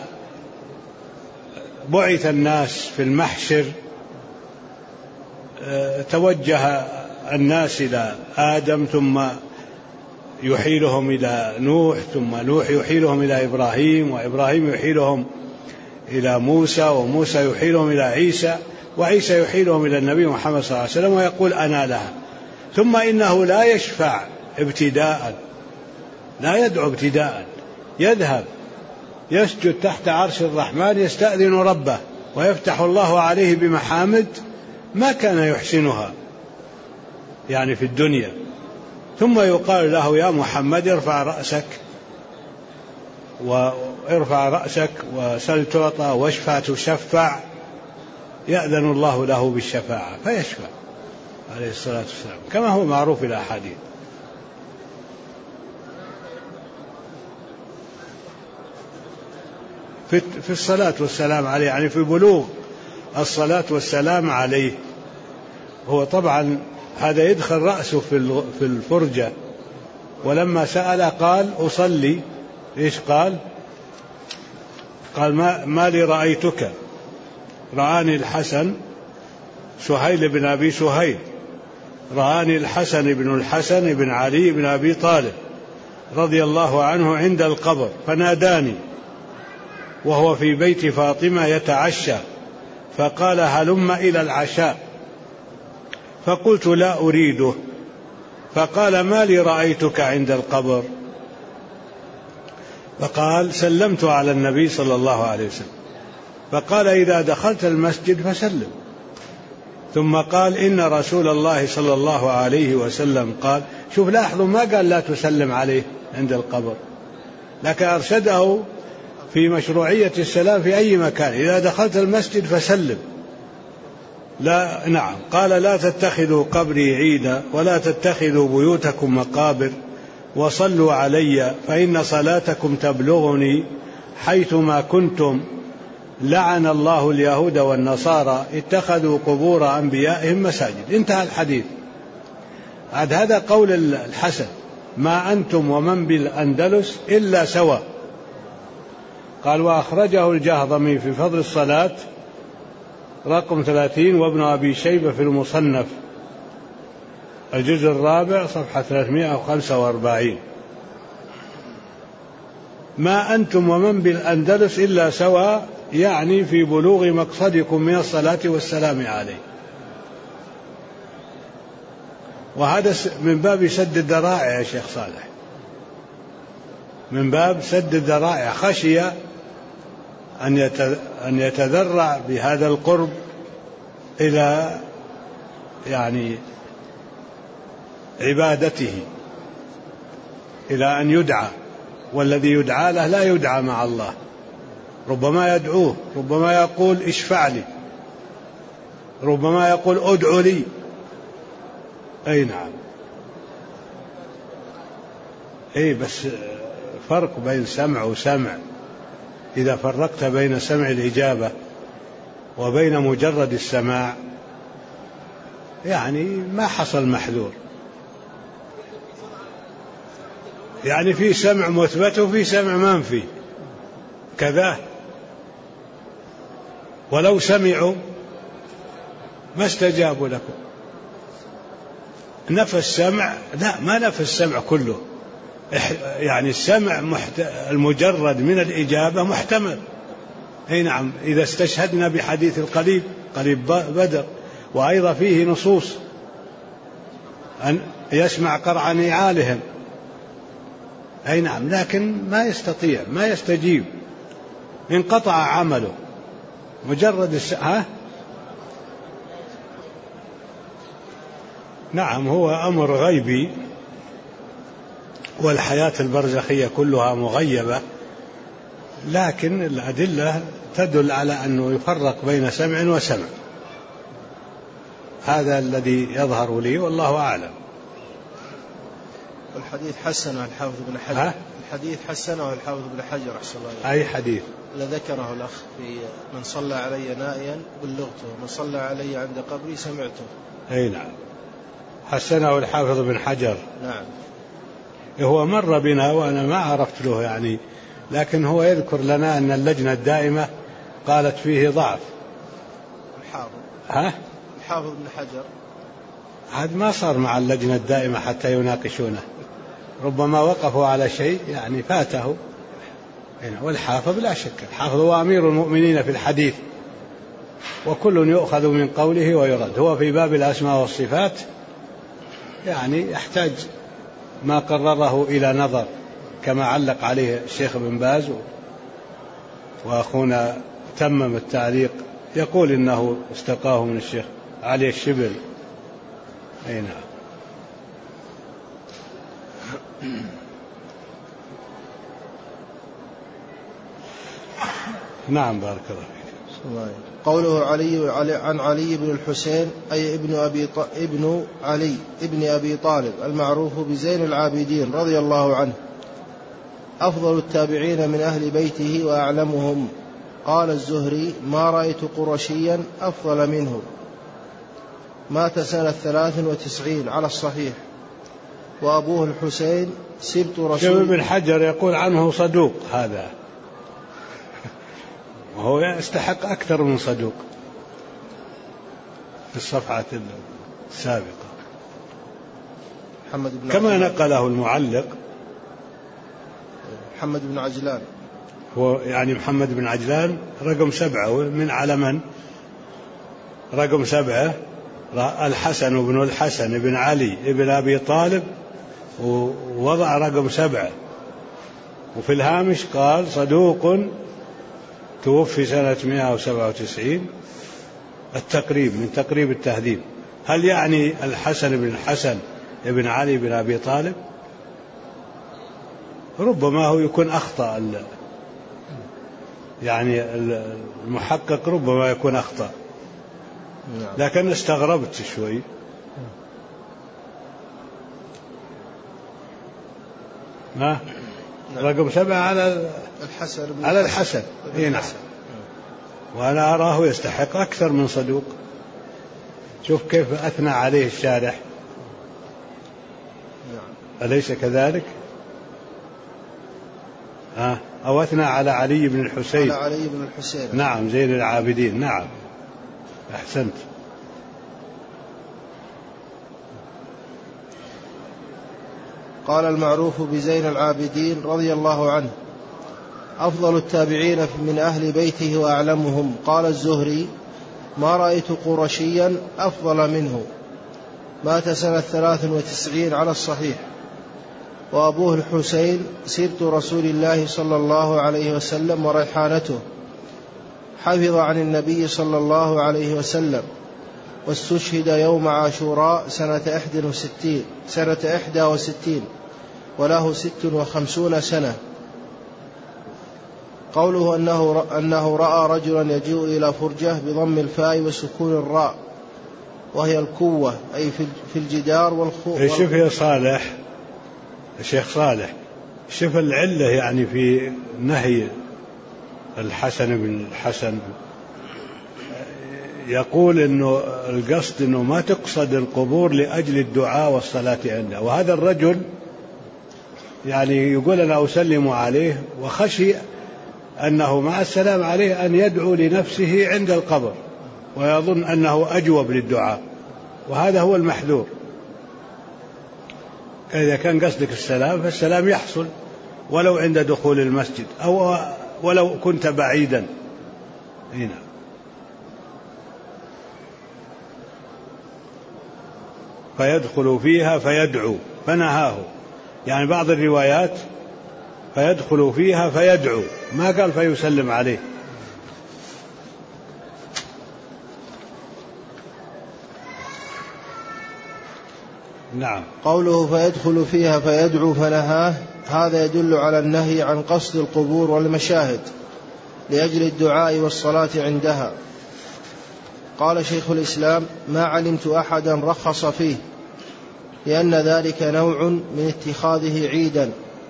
Speaker 1: بعث الناس في المحشر توجه الناس إلى آدم ثم يحيلهم إلى نوح، ثم نوح يحيلهم إلى إبراهيم، وإبراهيم يحيلهم إلى موسى، وموسى يحيلهم إلى عيسى، وعيسى يحيلهم إلى النبي محمد صلى الله عليه وسلم ويقول أنا لها. ثم إنه لا يشفع ابتداء، لا يدعو ابتداء، يذهب يسجد تحت عرش الرحمن يستأذن ربه ويفتح الله عليه بمحامد ما كان يحسنها يعني في الدنيا، ثم يقال له يا محمد ارفع رأسك وسل تعطى واشفع تشفع، يأذن الله له بالشفاعة فيشفع عليه الصلاة والسلام كما هو معروف في الأحاديث. في الصلاة والسلام عليه، يعني في بلوغ الصلاة والسلام عليه. هو طبعا هذا يدخل رأسه في الفرجة، ولما سأل قال أصلي. إيش قال؟ قال ما لي رأيتك، رآني الحسن، سهيل بن أبي سهيل، رآني الحسن بن الحسن بن علي بن أبي طالب رضي الله عنه عند القبر فناداني وهو في بيت فاطمة يتعشى، فقال هلم إلى العشاء، فقلت لا أريده، فقال ما لي رأيتك عند القبر؟ فقال سلمت على النبي صلى الله عليه وسلم، فقال إذا دخلت المسجد فسلم. ثم قال إن رسول الله صلى الله عليه وسلم قال، شوف لاحظوا ما قال لا تسلم عليه عند القبر، لكن أرشده في مشروعية السلام في أي مكان، إذا دخلت المسجد فسلم. لا نعم، قال لا تتخذوا قبري عيدا ولا تتخذوا بيوتكم مقابر وصلوا علي فإن صلاتكم تبلغني حيثما كنتم، لعن الله اليهود والنصارى اتخذوا قبور أنبيائهم مساجد. انتهى الحديث. هذا قول الحسن، ما أنتم ومن بالأندلس إلا سواء. قال وأخرجه الجهضمي في فضل الصلاة رقم 30، وابن أبي شيبة في المصنف الجزء الرابع صفحة 345. ما أنتم ومن بالأندلس إلا سواء، يعني في بلوغ مقصدكم من الصلاة والسلام عليه. وهذا من باب سد الذرائع يا شيخ صالح، من باب سد الذرائع، خشي أن يتذرع بهذا القرب إلى يعني عبادته، إلى أن يدعى، والذي يدعى له لا يدعى مع الله، ربما يدعوه، ربما يقول اشفع لي، ربما يقول ادعو لي. أي نعم، أي بس فرق بين سمع وسمع. إذا فرقت بين سمع الإجابة وبين مجرد السماع يعني ما حصل محذور، يعني في سمع مثبت وفي سمع منفي كذا. ولو سمعوا ما استجابوا لكم. نفى السمع، لا ما نفى السمع كله، يعني السمع المجرد من الإجابة محتمل. أي نعم، إذا استشهدنا بحديث قريب بدر، وأيضا فيه نصوص أن يسمع قرع نعالهم. أي نعم، لكن ما يستطيع، ما يستجيب، انقطع عمله مجرد نعم، هو أمر غيبي، والحياة البرزخية كلها مغيبة، لكن الأدلة تدل على أنه يفرق بين سمع وسمع. هذا الذي يظهر لي والله أعلم.
Speaker 2: والحديث حسنه الحافظ بن حجر. الحديث حسنه الحافظ بن حجر أحسن الله.
Speaker 1: أي حديث؟
Speaker 2: لذكره الأخ في من صلى علي نائيا بلغته، من صلى علي عند قبري سمعته.
Speaker 1: أي نعم، حسنه الحافظ بن حجر.
Speaker 2: نعم،
Speaker 1: هو مر بنا وأنا ما عرفت له يعني، لكن هو يذكر لنا أن اللجنة الدائمة قالت فيه ضعف.
Speaker 2: الحافظ بن حجر
Speaker 1: هذا ما صار مع اللجنة الدائمة حتى يناقشونه، ربما وقفوا على شيء يعني فاته. والحافظ لا شك، الحافظ هو أمير المؤمنين في الحديث، وكل يؤخذ من قوله ويرد. هو في باب الأسماء والصفات يعني يحتاج ما قرره إلى نظر، كما علق عليه الشيخ بن باز، وأخونا تمم التعليق يقول إنه استقاه من الشيخ علي الشبل. أي نعم. نعم، بارك الله فيك.
Speaker 2: قوله عن علي بن الحسين أي ابن علي ابن أبي طالب المعروف بزين العابدين رضي الله عنه، أفضل التابعين من أهل بيته وأعلمهم قال الزهري: ما رأيت قرشيا أفضل منه. مات سنة 93 على الصحيح، وأبوه الحسين سبط رسول.
Speaker 1: ابن حجر يقول عنه صدوق، هذا وهو يستحق أكثر من صدوق في الصفحة السابقة، كما نقله المعلق
Speaker 2: محمد بن عجلان.
Speaker 1: هو يعني محمد بن عجلان رقم 7 من على من؟ رقم 7 الحسن بن الحسن بن علي بن أبي طالب، ووضع رقم 7، وفي الهامش قال صدوق توفي سنة 197. التقريب من تقريب التهذيب. هل يعني الحسن بن الحسن بن علي بن أبي طالب؟ ربما هو يكون أخطأ، يعني المحقق ربما يكون أخطأ، لكن استغربت شوي. ما رقم 7 على الحسن. نعم. وأنا أراه يستحق أكثر من صدوق. شوف كيف أثنى عليه الشارح، أليس كذلك؟ أو أثنى على علي بن الحسين. نعم، زين العابدين. نعم، أحسنت.
Speaker 2: قال المعروف بزين العابدين رضي الله عنه: أفضل التابعين من أهل بيته وأعلمهم. قال الزهري: ما رأيت قرشيا أفضل منه. مات سنة 93 على الصحيح، وأبوه الحسين سبط رسول الله صلى الله عليه وسلم وريحانته، حفظ عن النبي صلى الله عليه وسلم، واستشهد يوم عاشوراء سنة 61 وله 56 سنة. قوله أنه رأى رجلا يجيء إلى فرجة بضم الفاء وسكون الراء، وهي الكوة أي في الجدار والخوف.
Speaker 1: شوف يا صالح، الشيخ صالح، شوف العلة يعني في نهي الحسن بن الحسن. يقول إنه القصد إنه ما تقصد القبور لأجل الدعاء والصلاة عنده، وهذا الرجل يعني يقول أنا أسلم عليه، وخشي أنه مع السلام عليه أن يدعو لنفسه عند القبر ويظن أنه أجوب للدعاء، وهذا هو المحذور. إذا كان قصدك السلام فالسلام يحصل ولو عند دخول المسجد أو ولو كنت بعيدا. هنا فيدخل فيها فيدعو، فنهاه. يعني بعض الروايات فيدخل فيها فيدعو، ما قال فيسلم عليه. نعم.
Speaker 2: قوله فيدخل فيها فيدعو فنهاه، هذا يدل على النهي عن قصد القبور والمشاهد لأجل الدعاء والصلاة عندها. قال شيخ الإسلام: ما علمت أحدا رخص فيه، لأن ذلك نوع من اتخاذه عيدا.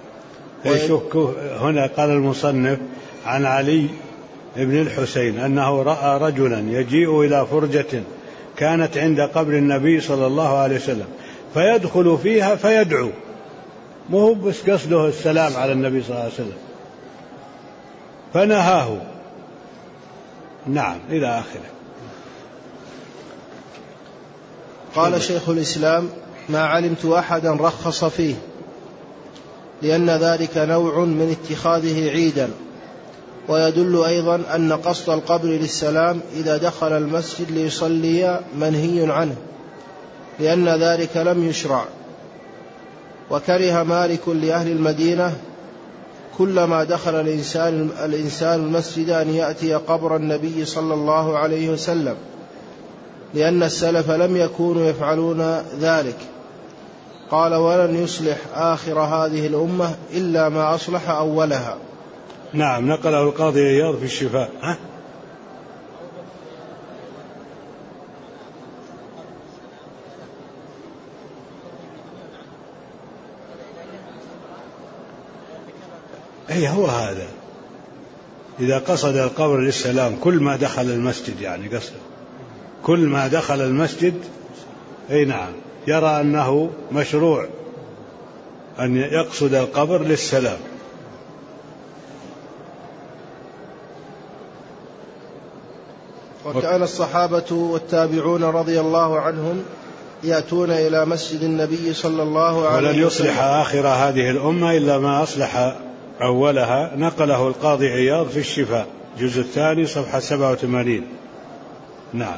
Speaker 1: هنا قال المصنف عن علي بن الحسين أنه رأى رجلا يجيء إلى فرجة كانت عند قبر النبي صلى الله عليه وسلم فيدخل فيها فيدعو، مو بس قصده السلام على النبي صلى الله عليه وسلم، فنهاه. نعم، إلى آخره.
Speaker 2: قال شيخ الإسلام: ما علمت أحدا رخص فيه، لأن ذلك نوع من اتخاذه عيدا. ويدل أيضا أن قصد القبر للسلام إذا دخل المسجد ليصلي منهي عنه، لأن ذلك لم يشرع. وكره مالك لأهل المدينة كلما دخل الإنسان المسجد أن يأتي قبر النبي صلى الله عليه وسلم، لأن السلف لم يكونوا يفعلون ذلك. قال: ولن يصلح آخر هذه الأمة إلا ما أصلح أولها.
Speaker 1: نعم، نقله القاضي عياض في الشفاء. هو هذا إذا قصد القبر للسلام كل ما دخل المسجد، يعني قصد كل ما دخل المسجد، أي نعم، يرى أنه مشروع أن يقصد القبر للسلام.
Speaker 2: وكان الصحابة والتابعون رضي الله عنهم يأتون إلى مسجد النبي صلى الله عليه وسلم.
Speaker 1: ولن يصلح آخر هذه الأمة إلا ما أصلح أولها، نقله القاضي عياض في الشفاء جزء الثاني صفحة 87. نعم.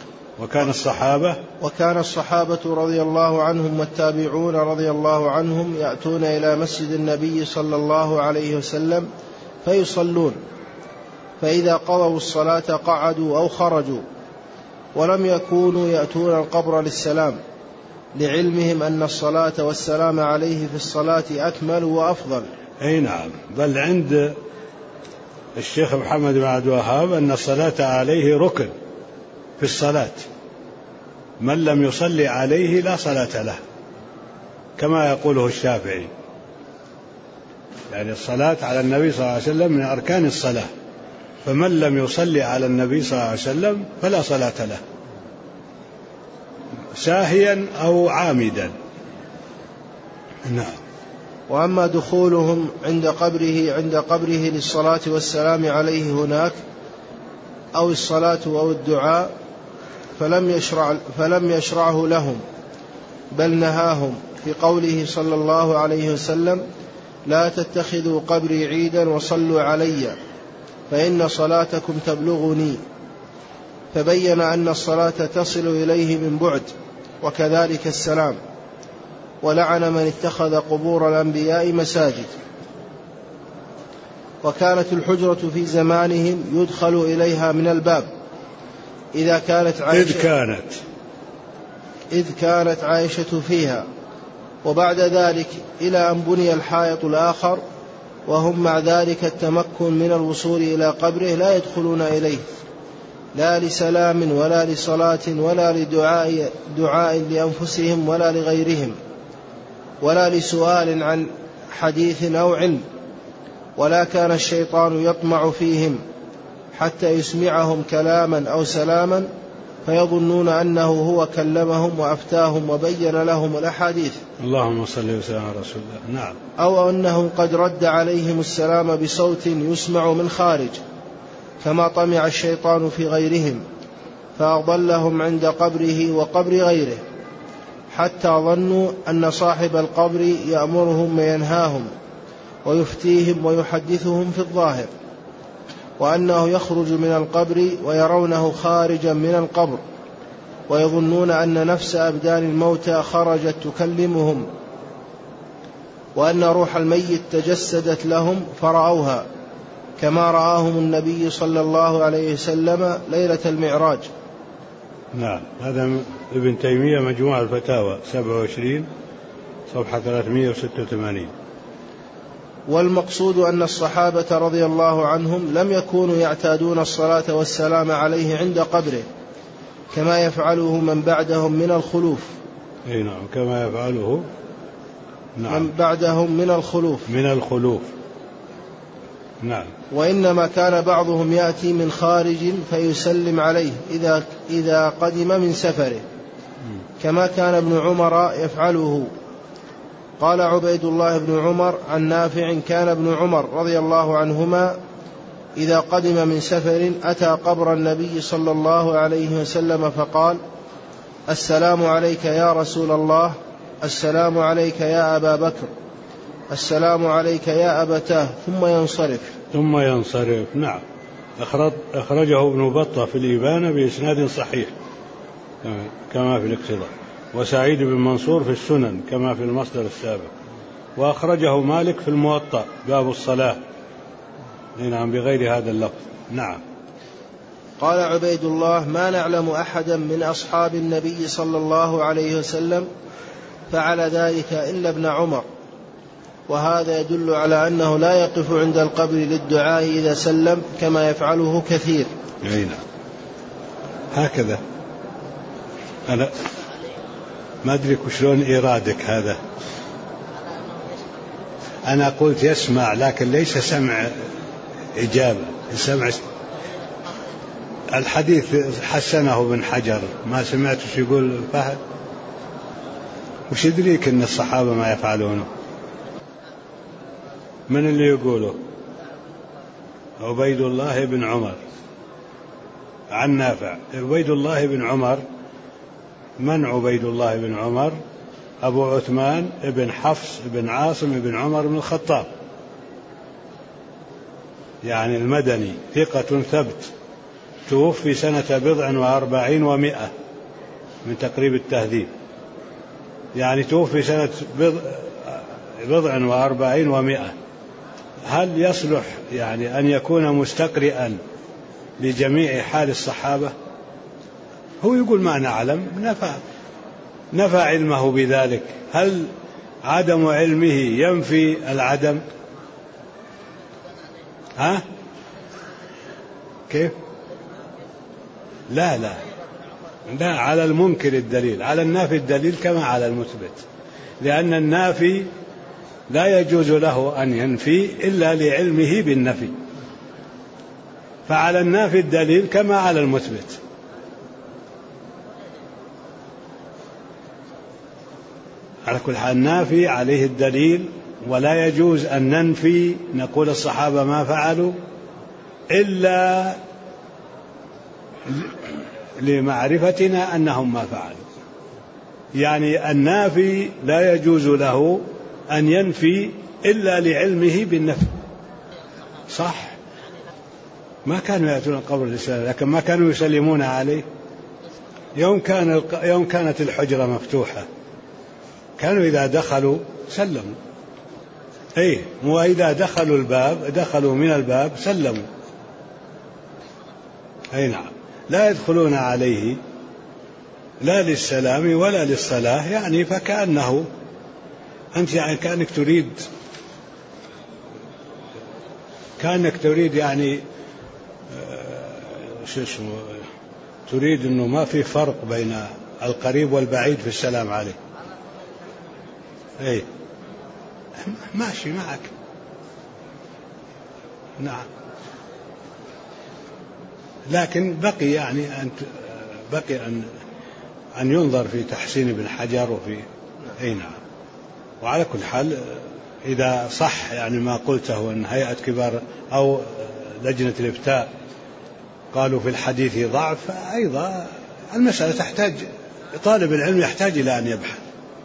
Speaker 1: وكان الصحابة رضي الله عنهم والتابعون رضي الله عنهم يأتون إلى مسجد النبي صلى الله عليه وسلم فيصلون، فإذا قضوا الصلاة قعدوا أو خرجوا، ولم يكونوا يأتون القبر للسلام، لعلمهم أن الصلاة والسلام عليه في الصلاة أكمل وأفضل. أي نعم، بل عند الشيخ محمد بن عبد الوهاب أن الصلاة عليه ركن في الصلاة، من لم يصلي عليه لا صلاة له، كما يقوله الشافعي، يعني الصلاة على النبي صلى الله عليه وسلم من أركان الصلاة، فمن لم يصلي على النبي صلى الله عليه وسلم فلا صلاة له، ساهيا أو عامدا. نعم.
Speaker 2: وأما دخولهم عند قبره للصلاة والسلام عليه هناك أو الصلاة أو الدعاء فلم يشرعه لهم، بل نهاهم في قوله صلى الله عليه وسلم: لا تتخذوا قبري عيدا وصلوا علي فإن صلاتكم تبلغني، فبين أن الصلاة تصل إليه من بعد، وكذلك السلام، ولعن من اتخذ قبور الأنبياء مساجد. وكانت الحجرة في زمانهم يدخل إليها من الباب إذ كانت عائشة فيها، وبعد ذلك إلى أن بني الحائط الآخر، وهم مع ذلك التمكن من الوصول إلى قبره لا يدخلون إليه، لا لسلام ولا لصلاة ولا لدعاء لأنفسهم ولا لغيرهم، ولا لسؤال عن حديث أو علم، ولا كان الشيطان يطمع فيهم حتى يسمعهم كلاما أو سلاما فيظنون أنه هو كلمهم وأفتاهم وبين لهم الأحاديث.
Speaker 1: اللهم صل وسلم على رسول الله. نعم.
Speaker 2: أو أنه قد رد عليهم السلام بصوت يسمع من خارج، كما طمع الشيطان في غيرهم فأضلهم عند قبره وقبر غيره، حتى ظنوا أن صاحب القبر يأمرهم وينهاهم ويفتيهم ويحدثهم في الظاهر، وأنه يخرج من القبر ويرونه خارجا من القبر، ويظنون أن نفس أبدان الموتى خرجت تكلمهم، وأن روح الميت تجسدت لهم فرأوها، كما رآهم النبي صلى الله عليه وسلم ليلة المعراج.
Speaker 1: نعم. هذا ابن تيمية مجموع الفتاوى 27 صفحة 386.
Speaker 2: والمقصود أن الصحابة رضي الله عنهم لم يكونوا يعتادون الصلاة والسلام عليه عند قبره كما يفعله من بعدهم من الخلوف.
Speaker 1: أي نعم، كما يفعله
Speaker 2: من بعدهم من الخلوف.
Speaker 1: نعم.
Speaker 2: وإنما كان بعضهم يأتي من خارج فيسلم عليه إذا قدم من سفره، كما كان ابن عمر يفعله. قال عبيد الله بن عمر عن نافع: كان ابن عمر رضي الله عنهما إذا قدم من سفر أتى قبر النبي صلى الله عليه وسلم فقال: السلام عليك يا رسول الله، السلام عليك يا أبا بكر، السلام عليك يا أبتاه، ثم ينصرف.
Speaker 1: نعم. أخرجه ابن بطة في الإبانة بإسناد صحيح كما في الاقتضاء، وسعيد بن منصور في السنن كما في المصدر السابق، وأخرجه مالك في الموطأ باب الصلاة. نعم، بغير هذا اللفظ. نعم.
Speaker 2: قال عبيد الله: ما نعلم أحدا من أصحاب النبي صلى الله عليه وسلم فعل ذلك إلا ابن عمر، وهذا يدل على أنه لا يقف عند القبر للدعاء إذا سلم كما يفعله كثير.
Speaker 1: نعم. هكذا. أنا ما أدري شلون إيرادك هذا. أنا قلت يسمع، لكن ليس سمع إجابة. سمع الحديث حسنه ابن حجر، ما سمعت شو يقول فهد؟ وش يدريك ان الصحابة ما يفعلونه؟ من اللي يقوله؟ عبيد الله بن عمر عن نافع. عبيد الله بن عمر، من عبيد الله بن عمر؟ أبو عثمان بن حفص بن عاصم بن عمر بن الخطاب، يعني المدني، ثقة ثبت، توفي سنة 47 و100 من تقريب التهذيب، يعني توفي سنة 47 و100. هل يصلح يعني أن يكون مستقرئا لجميع حال الصحابة؟ هو يقول ما نعلم، نفى علمه بذلك. هل عدم علمه ينفي العدم؟ ها؟ كيف؟ لا على المنكر الدليل، على النافي الدليل كما على المثبت، لأن النافي لا يجوز له أن ينفي إلا لعلمه بالنفي، فعلى النافي الدليل كما على المثبت. على كل حال النافي عليه الدليل، ولا يجوز أن ننفي نقول الصحابة ما فعلوا إلا لمعرفتنا أنهم ما فعلوا. يعني النافي لا يجوز له أن ينفي إلا لعلمه بالنفي، صح؟ ما كانوا يأتون القبر الإسلام، لكن ما كانوا يسلمون عليه. يوم كانت الحجرة مفتوحة كانوا إذا دخلوا سلموا، وإذا دخلوا الباب دخلوا من الباب سلموا، نعم، لا يدخلون عليه لا للسلام ولا للصلاة، يعني فكأنه أنت يعني كأنك تريد يعني تريد أنه ما في فرق بين القريب والبعيد في السلام عليه. ماشي معك، نعم، لكن بقي يعني أن ينظر في تحسين ابن حجر وفي نعم. وعلى كل حال إذا صح يعني ما قلته أن هيئة كبار أو لجنة الإفتاء قالوا في الحديث ضعف، فأيضا المسألة تحتاج، طالب العلم يحتاج إلى أن يبحث.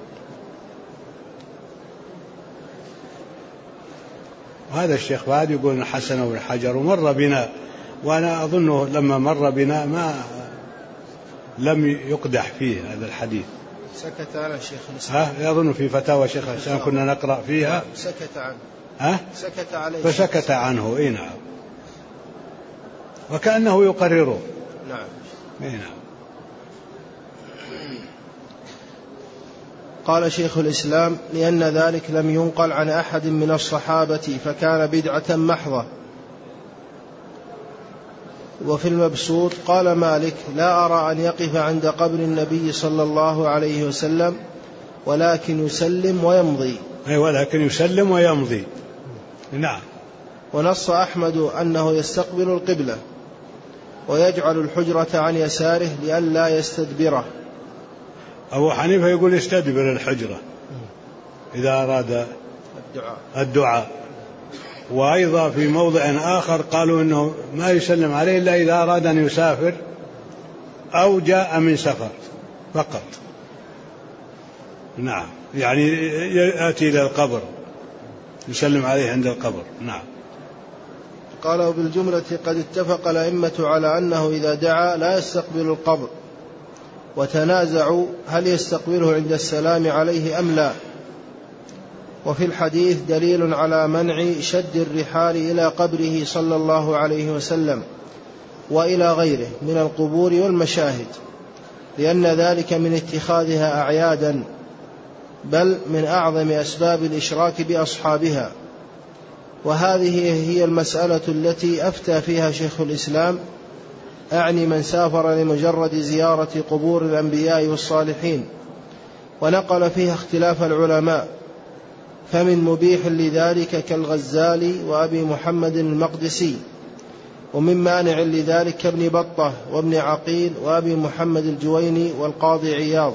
Speaker 1: وهذا الشيخ فهد يقول أن حسنه ابن حجر ومر بنا، وأنا أظنه لما مر بنا ما لم يقدح فيه هذا الحديث،
Speaker 2: سكت على شيخ الإسلام.
Speaker 1: يظن في فتاوى شيخ الإسلام كنا نقرأ فيها،
Speaker 2: سكت عنه. سكت عليه
Speaker 1: فسكت عنه. نعم، وكأنه يقرره.
Speaker 2: نعم.
Speaker 1: نعم.
Speaker 2: قال شيخ الإسلام: لأن ذلك لم ينقل عن أحد من الصحابة فكان بدعة محضة. وفي المبسوط قال مالك: لا أرى أن يقف عند قبر النبي صلى الله عليه وسلم، ولكن يسلم ويمضي.
Speaker 1: ولكن يسلم ويمضي. نعم.
Speaker 2: ونص أحمد أنه يستقبل القبلة ويجعل الحجرة عن يساره لئلا يستدبره.
Speaker 1: أبو حنيفة يقول يستدبر الحجرة إذا أراد الدعاء. وأيضا في موضع آخر قالوا أنه ما يسلم عليه إلا إذا أراد أن يسافر أو جاء من سفر فقط. نعم، يعني يأتي إلى القبر يسلم عليه عند القبر. نعم.
Speaker 2: قال: وبالجملة قد اتفق الأئمة على أنه إذا دعا لا يستقبل القبر، وتنازعوا هل يستقبله عند السلام عليه أم لا. وفي الحديث دليل على منع شد الرحال إلى قبره صلى الله عليه وسلم وإلى غيره من القبور والمشاهد، لأن ذلك من اتخاذها أعيادا، بل من أعظم أسباب الإشراك بأصحابها. وهذه هي المسألة التي أفتى فيها شيخ الإسلام، أعني من سافر لمجرد زيارة قبور الأنبياء والصالحين، ونقل فيها اختلاف العلماء، فمن مبيح لذلك كالغزالي وأبي محمد المقدسي، ومن مانع لذلك كابن بطة وابن عقيل وأبي محمد الجويني والقاضي عياض،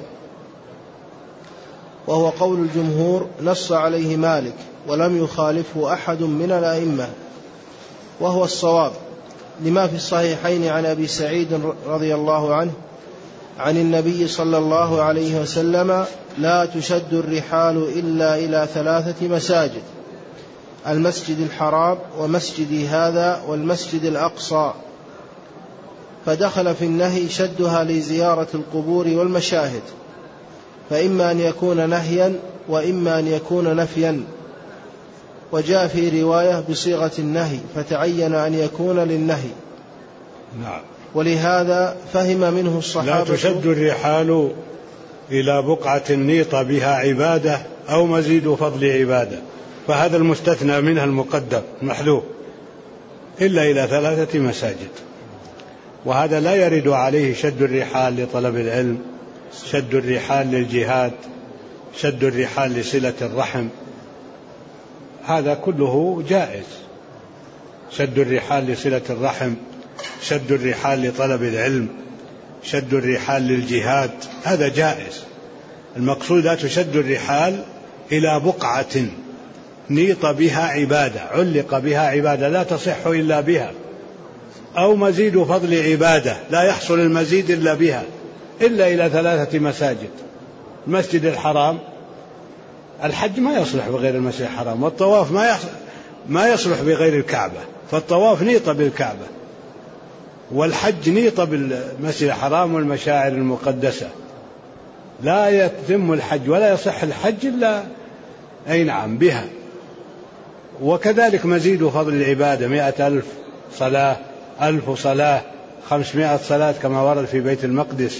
Speaker 2: وهو قول الجمهور نص عليه مالك ولم يخالفه أحد من الأئمة، وهو الصواب لما في الصحيحين عن أبي سعيد رضي الله عنه عن النبي صلى الله عليه وسلم: لا تشد الرحال إلا إلى 3 مساجد: المسجد الحرام ومسجدي هذا والمسجد الأقصى. فدخل في النهي شدها لزيارة القبور والمشاهد، فإما أن يكون نهيا وإما أن يكون نفيا، وجاء في رواية بصيغة النهي فتعين أن يكون للنهي.
Speaker 1: نعم.
Speaker 2: ولهذا فهم منه الصحابة:
Speaker 1: لا تشد الرحال إلى بقعة نيط بها عبادة أو مزيد فضل عبادة، فهذا المستثنى منها المقدر محذوف، إلا إلى 3 مساجد. وهذا لا يرد عليه شد الرحال لطلب العلم، شد الرحال للجهاد، شد الرحال لصلة الرحم، هذا كله جائز. شد الرحال لصلة الرحم، شد الرحال لطلب العلم، شد الرحال للجهاد، هذا جائز. المقصود لا تشد الرحال إلى بقعة نيط بها عبادة، علق بها عبادة لا تصح إلا بها، أو مزيد فضل عبادة لا يحصل المزيد إلا بها، إلا إلى 3 مساجد: المسجد الحرام، الحج ما يصلح بغير المسجد الحرام، والطواف ما يصلح بغير الكعبة، فالطواف نيط بالكعبة، والحج نيط بالمسجد الحرام والمشاعر المقدسة. لا يتم الحج ولا يصح الحج إلا نعم بها. وكذلك مزيد فضل العبادة: 100,000 صلاة، 1000 صلاة، 500 صلاة كما ورد في بيت المقدس.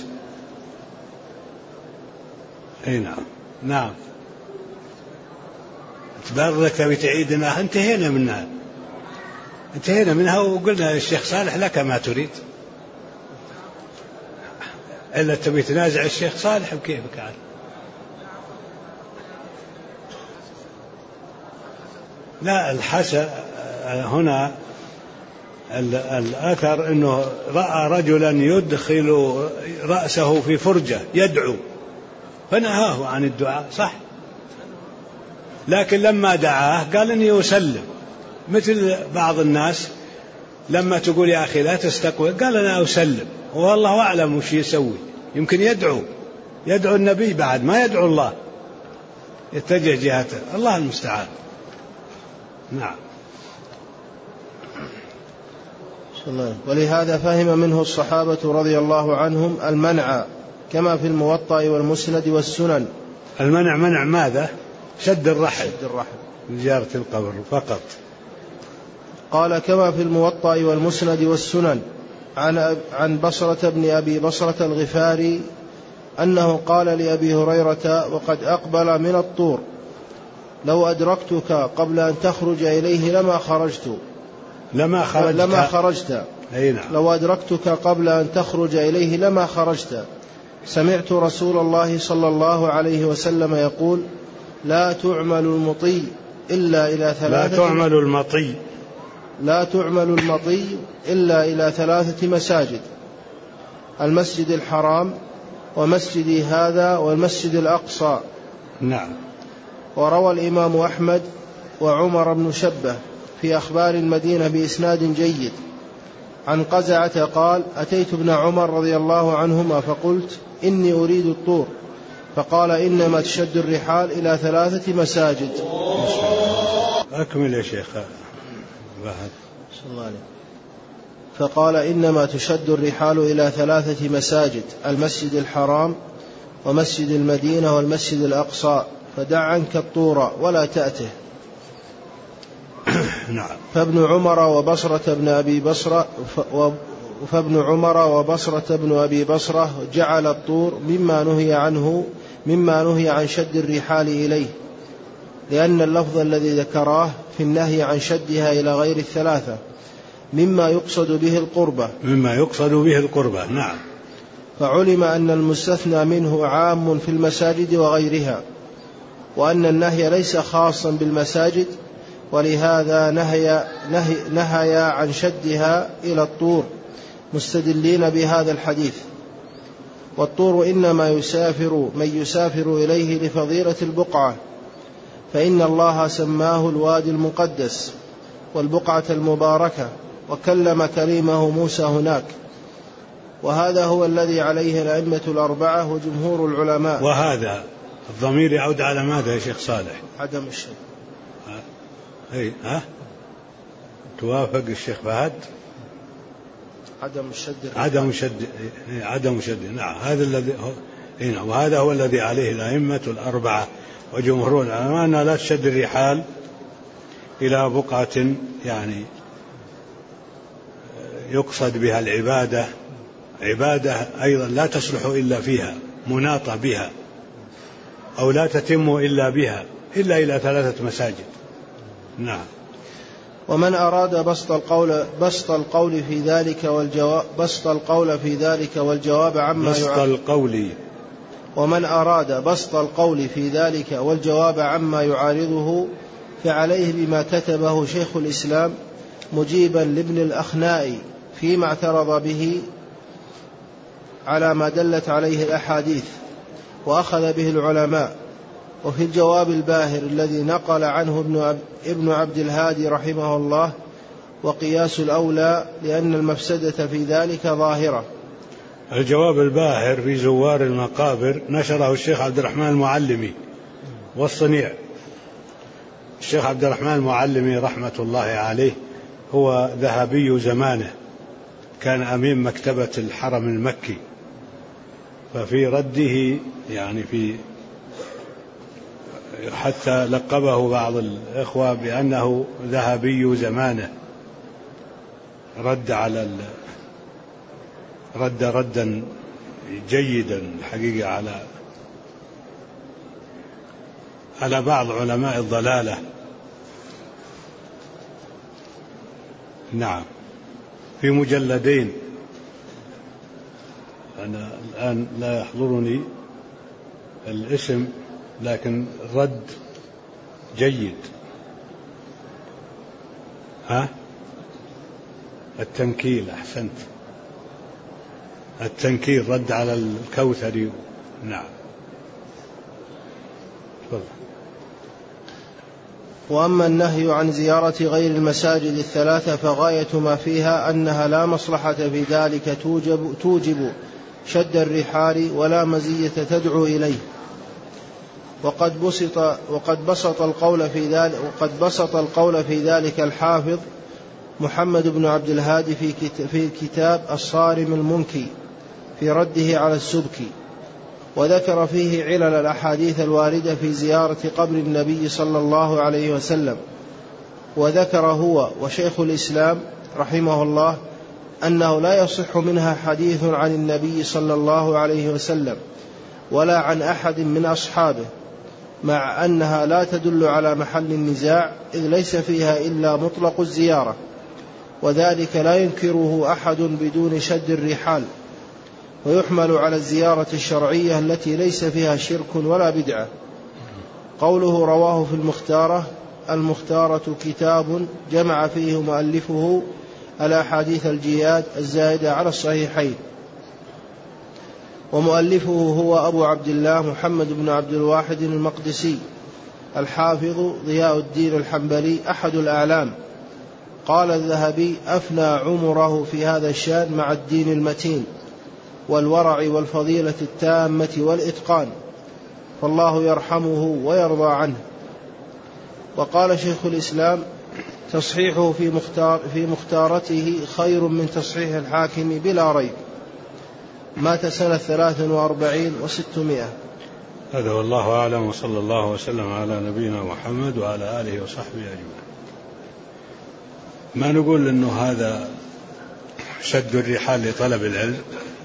Speaker 1: نعم. نعم. تبارك تبي تعيدنا، انتهينا منها وقلنا للشيخ صالح: لك ما تريد، إلا تبي تنازع الشيخ صالح وكيفك عاد. لا، الحسن هنا الأثر أنه رأى رجلا يدخل رأسه في فرجة يدعو فنهاه عن الدعاء، صح؟ لكن لما دعاه قال إني أسلم، مثل بعض الناس لما تقول يا أخي لا تستقبل قال أنا أسلم، والله أعلم وش يسوي، يمكن يدعو النبي بعد ما يدعو الله، يتجه جهته، الله المستعان. نعم.
Speaker 2: ولهذا فهم منه الصحابة رضي الله عنهم المنع، كما في الموطأ والمسند والسنن.
Speaker 1: المنع منع ماذا؟ شد الرحل زيارة القبر فقط.
Speaker 2: قال: كما في الموطأ والمسند والسنن عن بصرة بن أبي بصرة الغفاري أنه قال لأبي هريرة وقد أقبل من الطور: لو أدركتك قبل أن تخرج إليه لما خرجت. لو أدركتك قبل أن تخرج إليه لما خرجت. سمعت رسول الله صلى الله عليه وسلم يقول: لا تعمل المطي إلا إلى 3 مساجد: المسجد الحرام ومسجدي هذا والمسجد الأقصى.
Speaker 1: نعم.
Speaker 2: وروى الإمام أحمد وعمر بن شبه في أخبار المدينة بإسناد جيد عن قزعة قال: أتيت ابن عمر رضي الله عنهما فقلت: إني أريد الطور، فقال: إنما تشد الرحال إلى 3 مساجد.
Speaker 1: أكمل يا شيخ.
Speaker 2: فقال: إنما تشد الرحال إلى 3 مساجد: المسجد الحرام ومسجد المدينة والمسجد الأقصى، فدع عنك الطور ولا تأته.
Speaker 1: نعم.
Speaker 2: فابن عمر وبصرة بن أبي بصرة جعل الطور مما نهي عن شد الرحال إليه، لأن اللفظ الذي ذكراه في النهي عن شدها إلى غير 3 مما يقصد به القربة.
Speaker 1: نعم.
Speaker 2: فعلم أن المستثنى منه عام في المساجد وغيرها، وأن النهي ليس خاصا بالمساجد ولهذا نهي عن شدها إلى الطور مستدلين بهذا الحديث. والطور إنما يسافر من يسافر إليه لفضيلة البقعة، فإن الله سماه الوادي المقدس والبقعة المباركة، وكلم كليمه موسى هناك. وهذا هو الذي عليه الأئمة الأربعة وجمهور العلماء.
Speaker 1: وهذا الضمير يعود على ماذا يا شيخ صالح؟
Speaker 2: عدم الشد.
Speaker 1: توافق الشيخ فهد؟ عدم الشد. نعم، هذا الذي وهذا هو الذي عليه الأئمة الأربعة وجمهور العلماء، أنها لا تشد الرحال إلى بقعة يعني يقصد بها العبادة، عبادة أيضا لا تصلح إلا فيها، مناطة بها، أو لا تتم إلا بها، إلا إلى 3 مساجد. نعم.
Speaker 2: ومن أراد بسط القول في ذلك والجواب عما يعارضه فعليه بما كتبه شيخ الإسلام مجيبا لابن الأخنائي فيما اعترض به على ما دلت عليه الأحاديث وأخذ به العلماء. وفي الجواب الباهر الذي نقل عنه ابن عبد الهادي رحمه الله: وقياس الأولى لأن المفسدة في ذلك ظاهرة.
Speaker 1: الجواب الباهر في زوار المقابر نشره الشيخ عبد الرحمن المعلمي والصنيع. الشيخ عبد الرحمن المعلمي رحمة الله عليه هو ذهبي زمانه، كان أمين مكتبة الحرم المكي، ففي رده يعني حتى لقبه بعض الإخوة بأنه ذهبي زمانه، ردا جيدا الحقيقة على بعض علماء الضلالة. نعم، في مجلدين. أنا الآن لا يحضرني الاسم، لكن رد جيد. التنكيل، أحسنت، التنكيل رد على الكوثري. نعم.
Speaker 2: وأما النهي عن زيارة غير المساجد الثلاثة فغاية ما فيها أنها لا مصلحة في ذلك توجب شد الرحال ولا مزية تدعو إليه. وقد بسط القول في ذلك الحافظ محمد بن عبد الهادي في كتاب الصارم المنكي في رده على السبكي، وذكر فيه علل الأحاديث الواردة في زيارة قبر النبي صلى الله عليه وسلم. وذكر هو وشيخ الإسلام رحمه الله أنه لا يصح منها حديث عن النبي صلى الله عليه وسلم ولا عن أحد من أصحابه، مع أنها لا تدل على محل النزاع، إذ ليس فيها إلا مطلق الزيارة، وذلك لا ينكره أحد بدون شد الرحال. ويحمل على الزيارة الشرعية التي ليس فيها شرك ولا بدعة. قوله رواه في المختارة كتاب جمع فيه مؤلفه الأحاديث الجياد الزائدة على الصحيحين، ومؤلفه هو أبو عبد الله محمد بن عبد الواحد المقدسي الحافظ ضياء الدين الحنبلي أحد الأعلام. قال الذهبي: أفنى عمره في هذا الشأن مع الدين المتين والورع والفضيلة التامة والإتقان، فالله يرحمه ويرضى عنه. وقال شيخ الإسلام: تصحيحه في مختارته خير من تصحيح الحاكم بلا ريب. مات سنة 43 و600.
Speaker 1: هذا والله أعلم، وصلى الله وسلم على نبينا محمد وعلى آله وصحبه أجمعين. ما نقول إنه هذا شد الرحال لطلب العلم،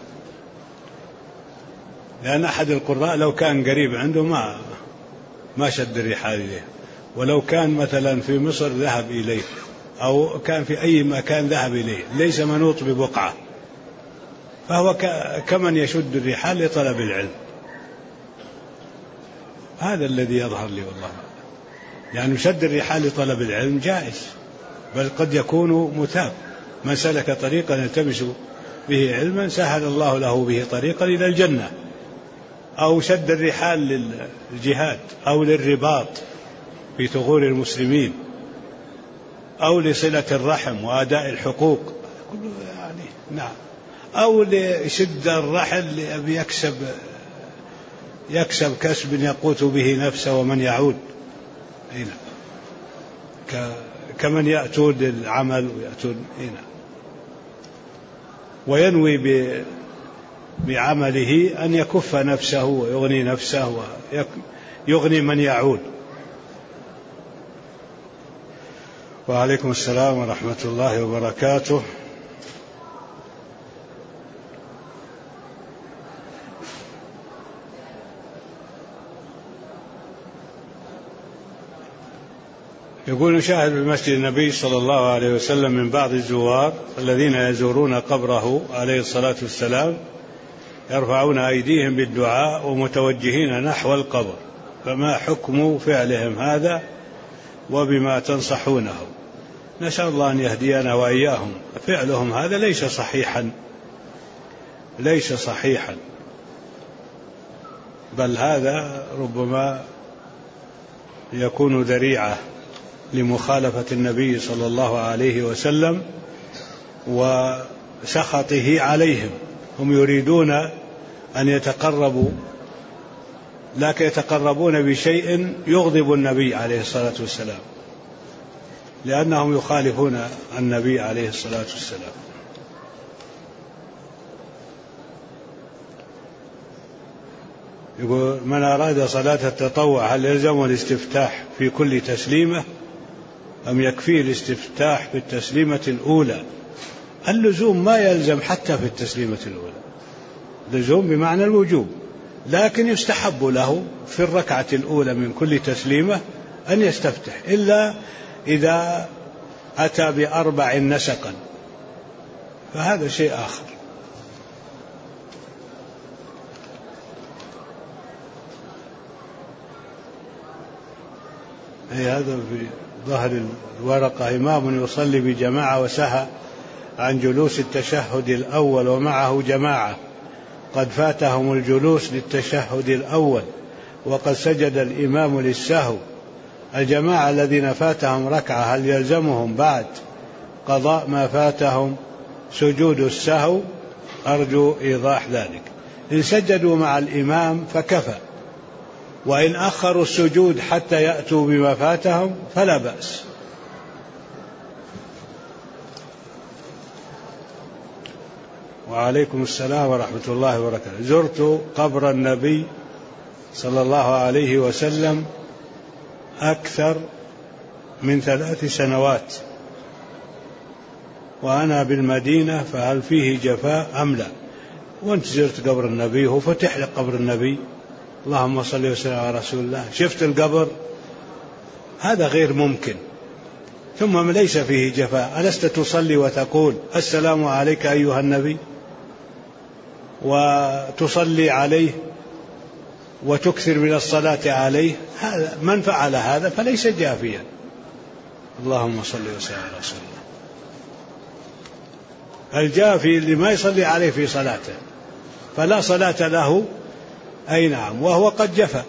Speaker 1: لأن أحد القراء لو كان قريب عنده ما شد الرحال إليه، ولو كان مثلا في مصر ذهب إليه، أو كان في أي مكان ذهب إليه ليس منوط ببقعة، فهو كمن يشد الرحال لطلب العلم. هذا الذي يظهر لي والله. يعني شد الرحال لطلب العلم جائز، بل قد يكون مثاب. من سلك طريقا يلتمس به علما سهل الله له به طريقا إلى الجنة. أو شد الرحال للجهاد أو للرباط في ثغور المسلمين أو لصلة الرحم وأداء الحقوق، يعني نعم. أو لشد الرحل يكسب كسب يقوت به نفسه ومن يعود، كمن يأتون للعمل ويأتون وينوي بعمله أن يكف نفسه ويغني نفسه ويغني من يعود. وعليكم السلام ورحمة الله وبركاته. يقول نشاهد بمسجد النبي صلى الله عليه وسلم من بعض الزوار الذين يزورون قبره عليه الصلاة والسلام يرفعون أيديهم بالدعاء ومتوجهين نحو القبر، فما حكم فعلهم هذا وبما تنصحونه؟ نسأل الله أن يهدينا وإياهم. فعلهم هذا ليس صحيحا، بل هذا ربما يكون ذريعة لمخالفة النبي صلى الله عليه وسلم وسخطه عليهم. هم يريدون أن يتقربوا، لكن يتقربون بشيء يغضب النبي عليه الصلاة والسلام، لأنهم يخالفون النبي عليه الصلاة والسلام. يقول من أراد صلاة التطوع هل يلزم الاستفتاح في كل تسليمة أم يكفي الاستفتاح في التسليمة الأولى؟ اللزوم ما يلزم حتى في التسليمة الأولى، لزوم بمعنى الوجوب، لكن يستحب له في الركعة الأولى من كل تسليمة أن يستفتح، إلا إذا أتى بأربع نسقا فهذا شيء آخر. هذا في ظهر الورقة: إمام يصلي بجماعة وسهى عن جلوس التشهد الأول ومعه جماعة قد فاتهم الجلوس للتشهد الأول وقد سجد الإمام للسهو، الجماعة الذين فاتهم ركعة هل يلزمهم بعد قضاء ما فاتهم سجود السهو؟ أرجو إيضاح ذلك. إن سجدوا مع الإمام فكفى، وإن أخروا السجود حتى يأتوا بما فاتهم فلا بأس. وعليكم السلام ورحمة الله وبركاته. زرت قبر النبي صلى الله عليه وسلم أكثر من 3 سنوات وأنا بالمدينة، فهل فيه جفاء أم لا؟ وأنت زرت قبر النبي هو فتح لك قبر النبي، اللهم صل وسلم على رسول الله، شفت القبر، هذا غير ممكن. ثم ليس فيه جفاء. ألست تصلي وتقول السلام عليك أيها النبي وتصلي عليه وتكثر من الصلاة عليه؟ هذا من فعل هذا فليس جافيا. اللهم صل وسلم على رسول الله. الجافي اللي ما يصلي عليه في صلاته فلا صلاة له، أي نعم، وهو قد جفى.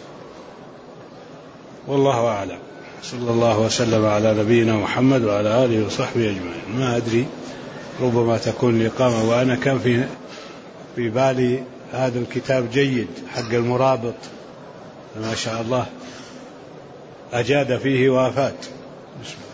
Speaker 1: والله أعلم. صلى الله وسلم على نبينا محمد وعلى آله وصحبه أجمعين. ما أدري، ربما تكون الإقامة، وأنا كان في بالي هذا الكتاب جيد حق المرابط، ما شاء الله أجاد فيه وافات. بسم الله.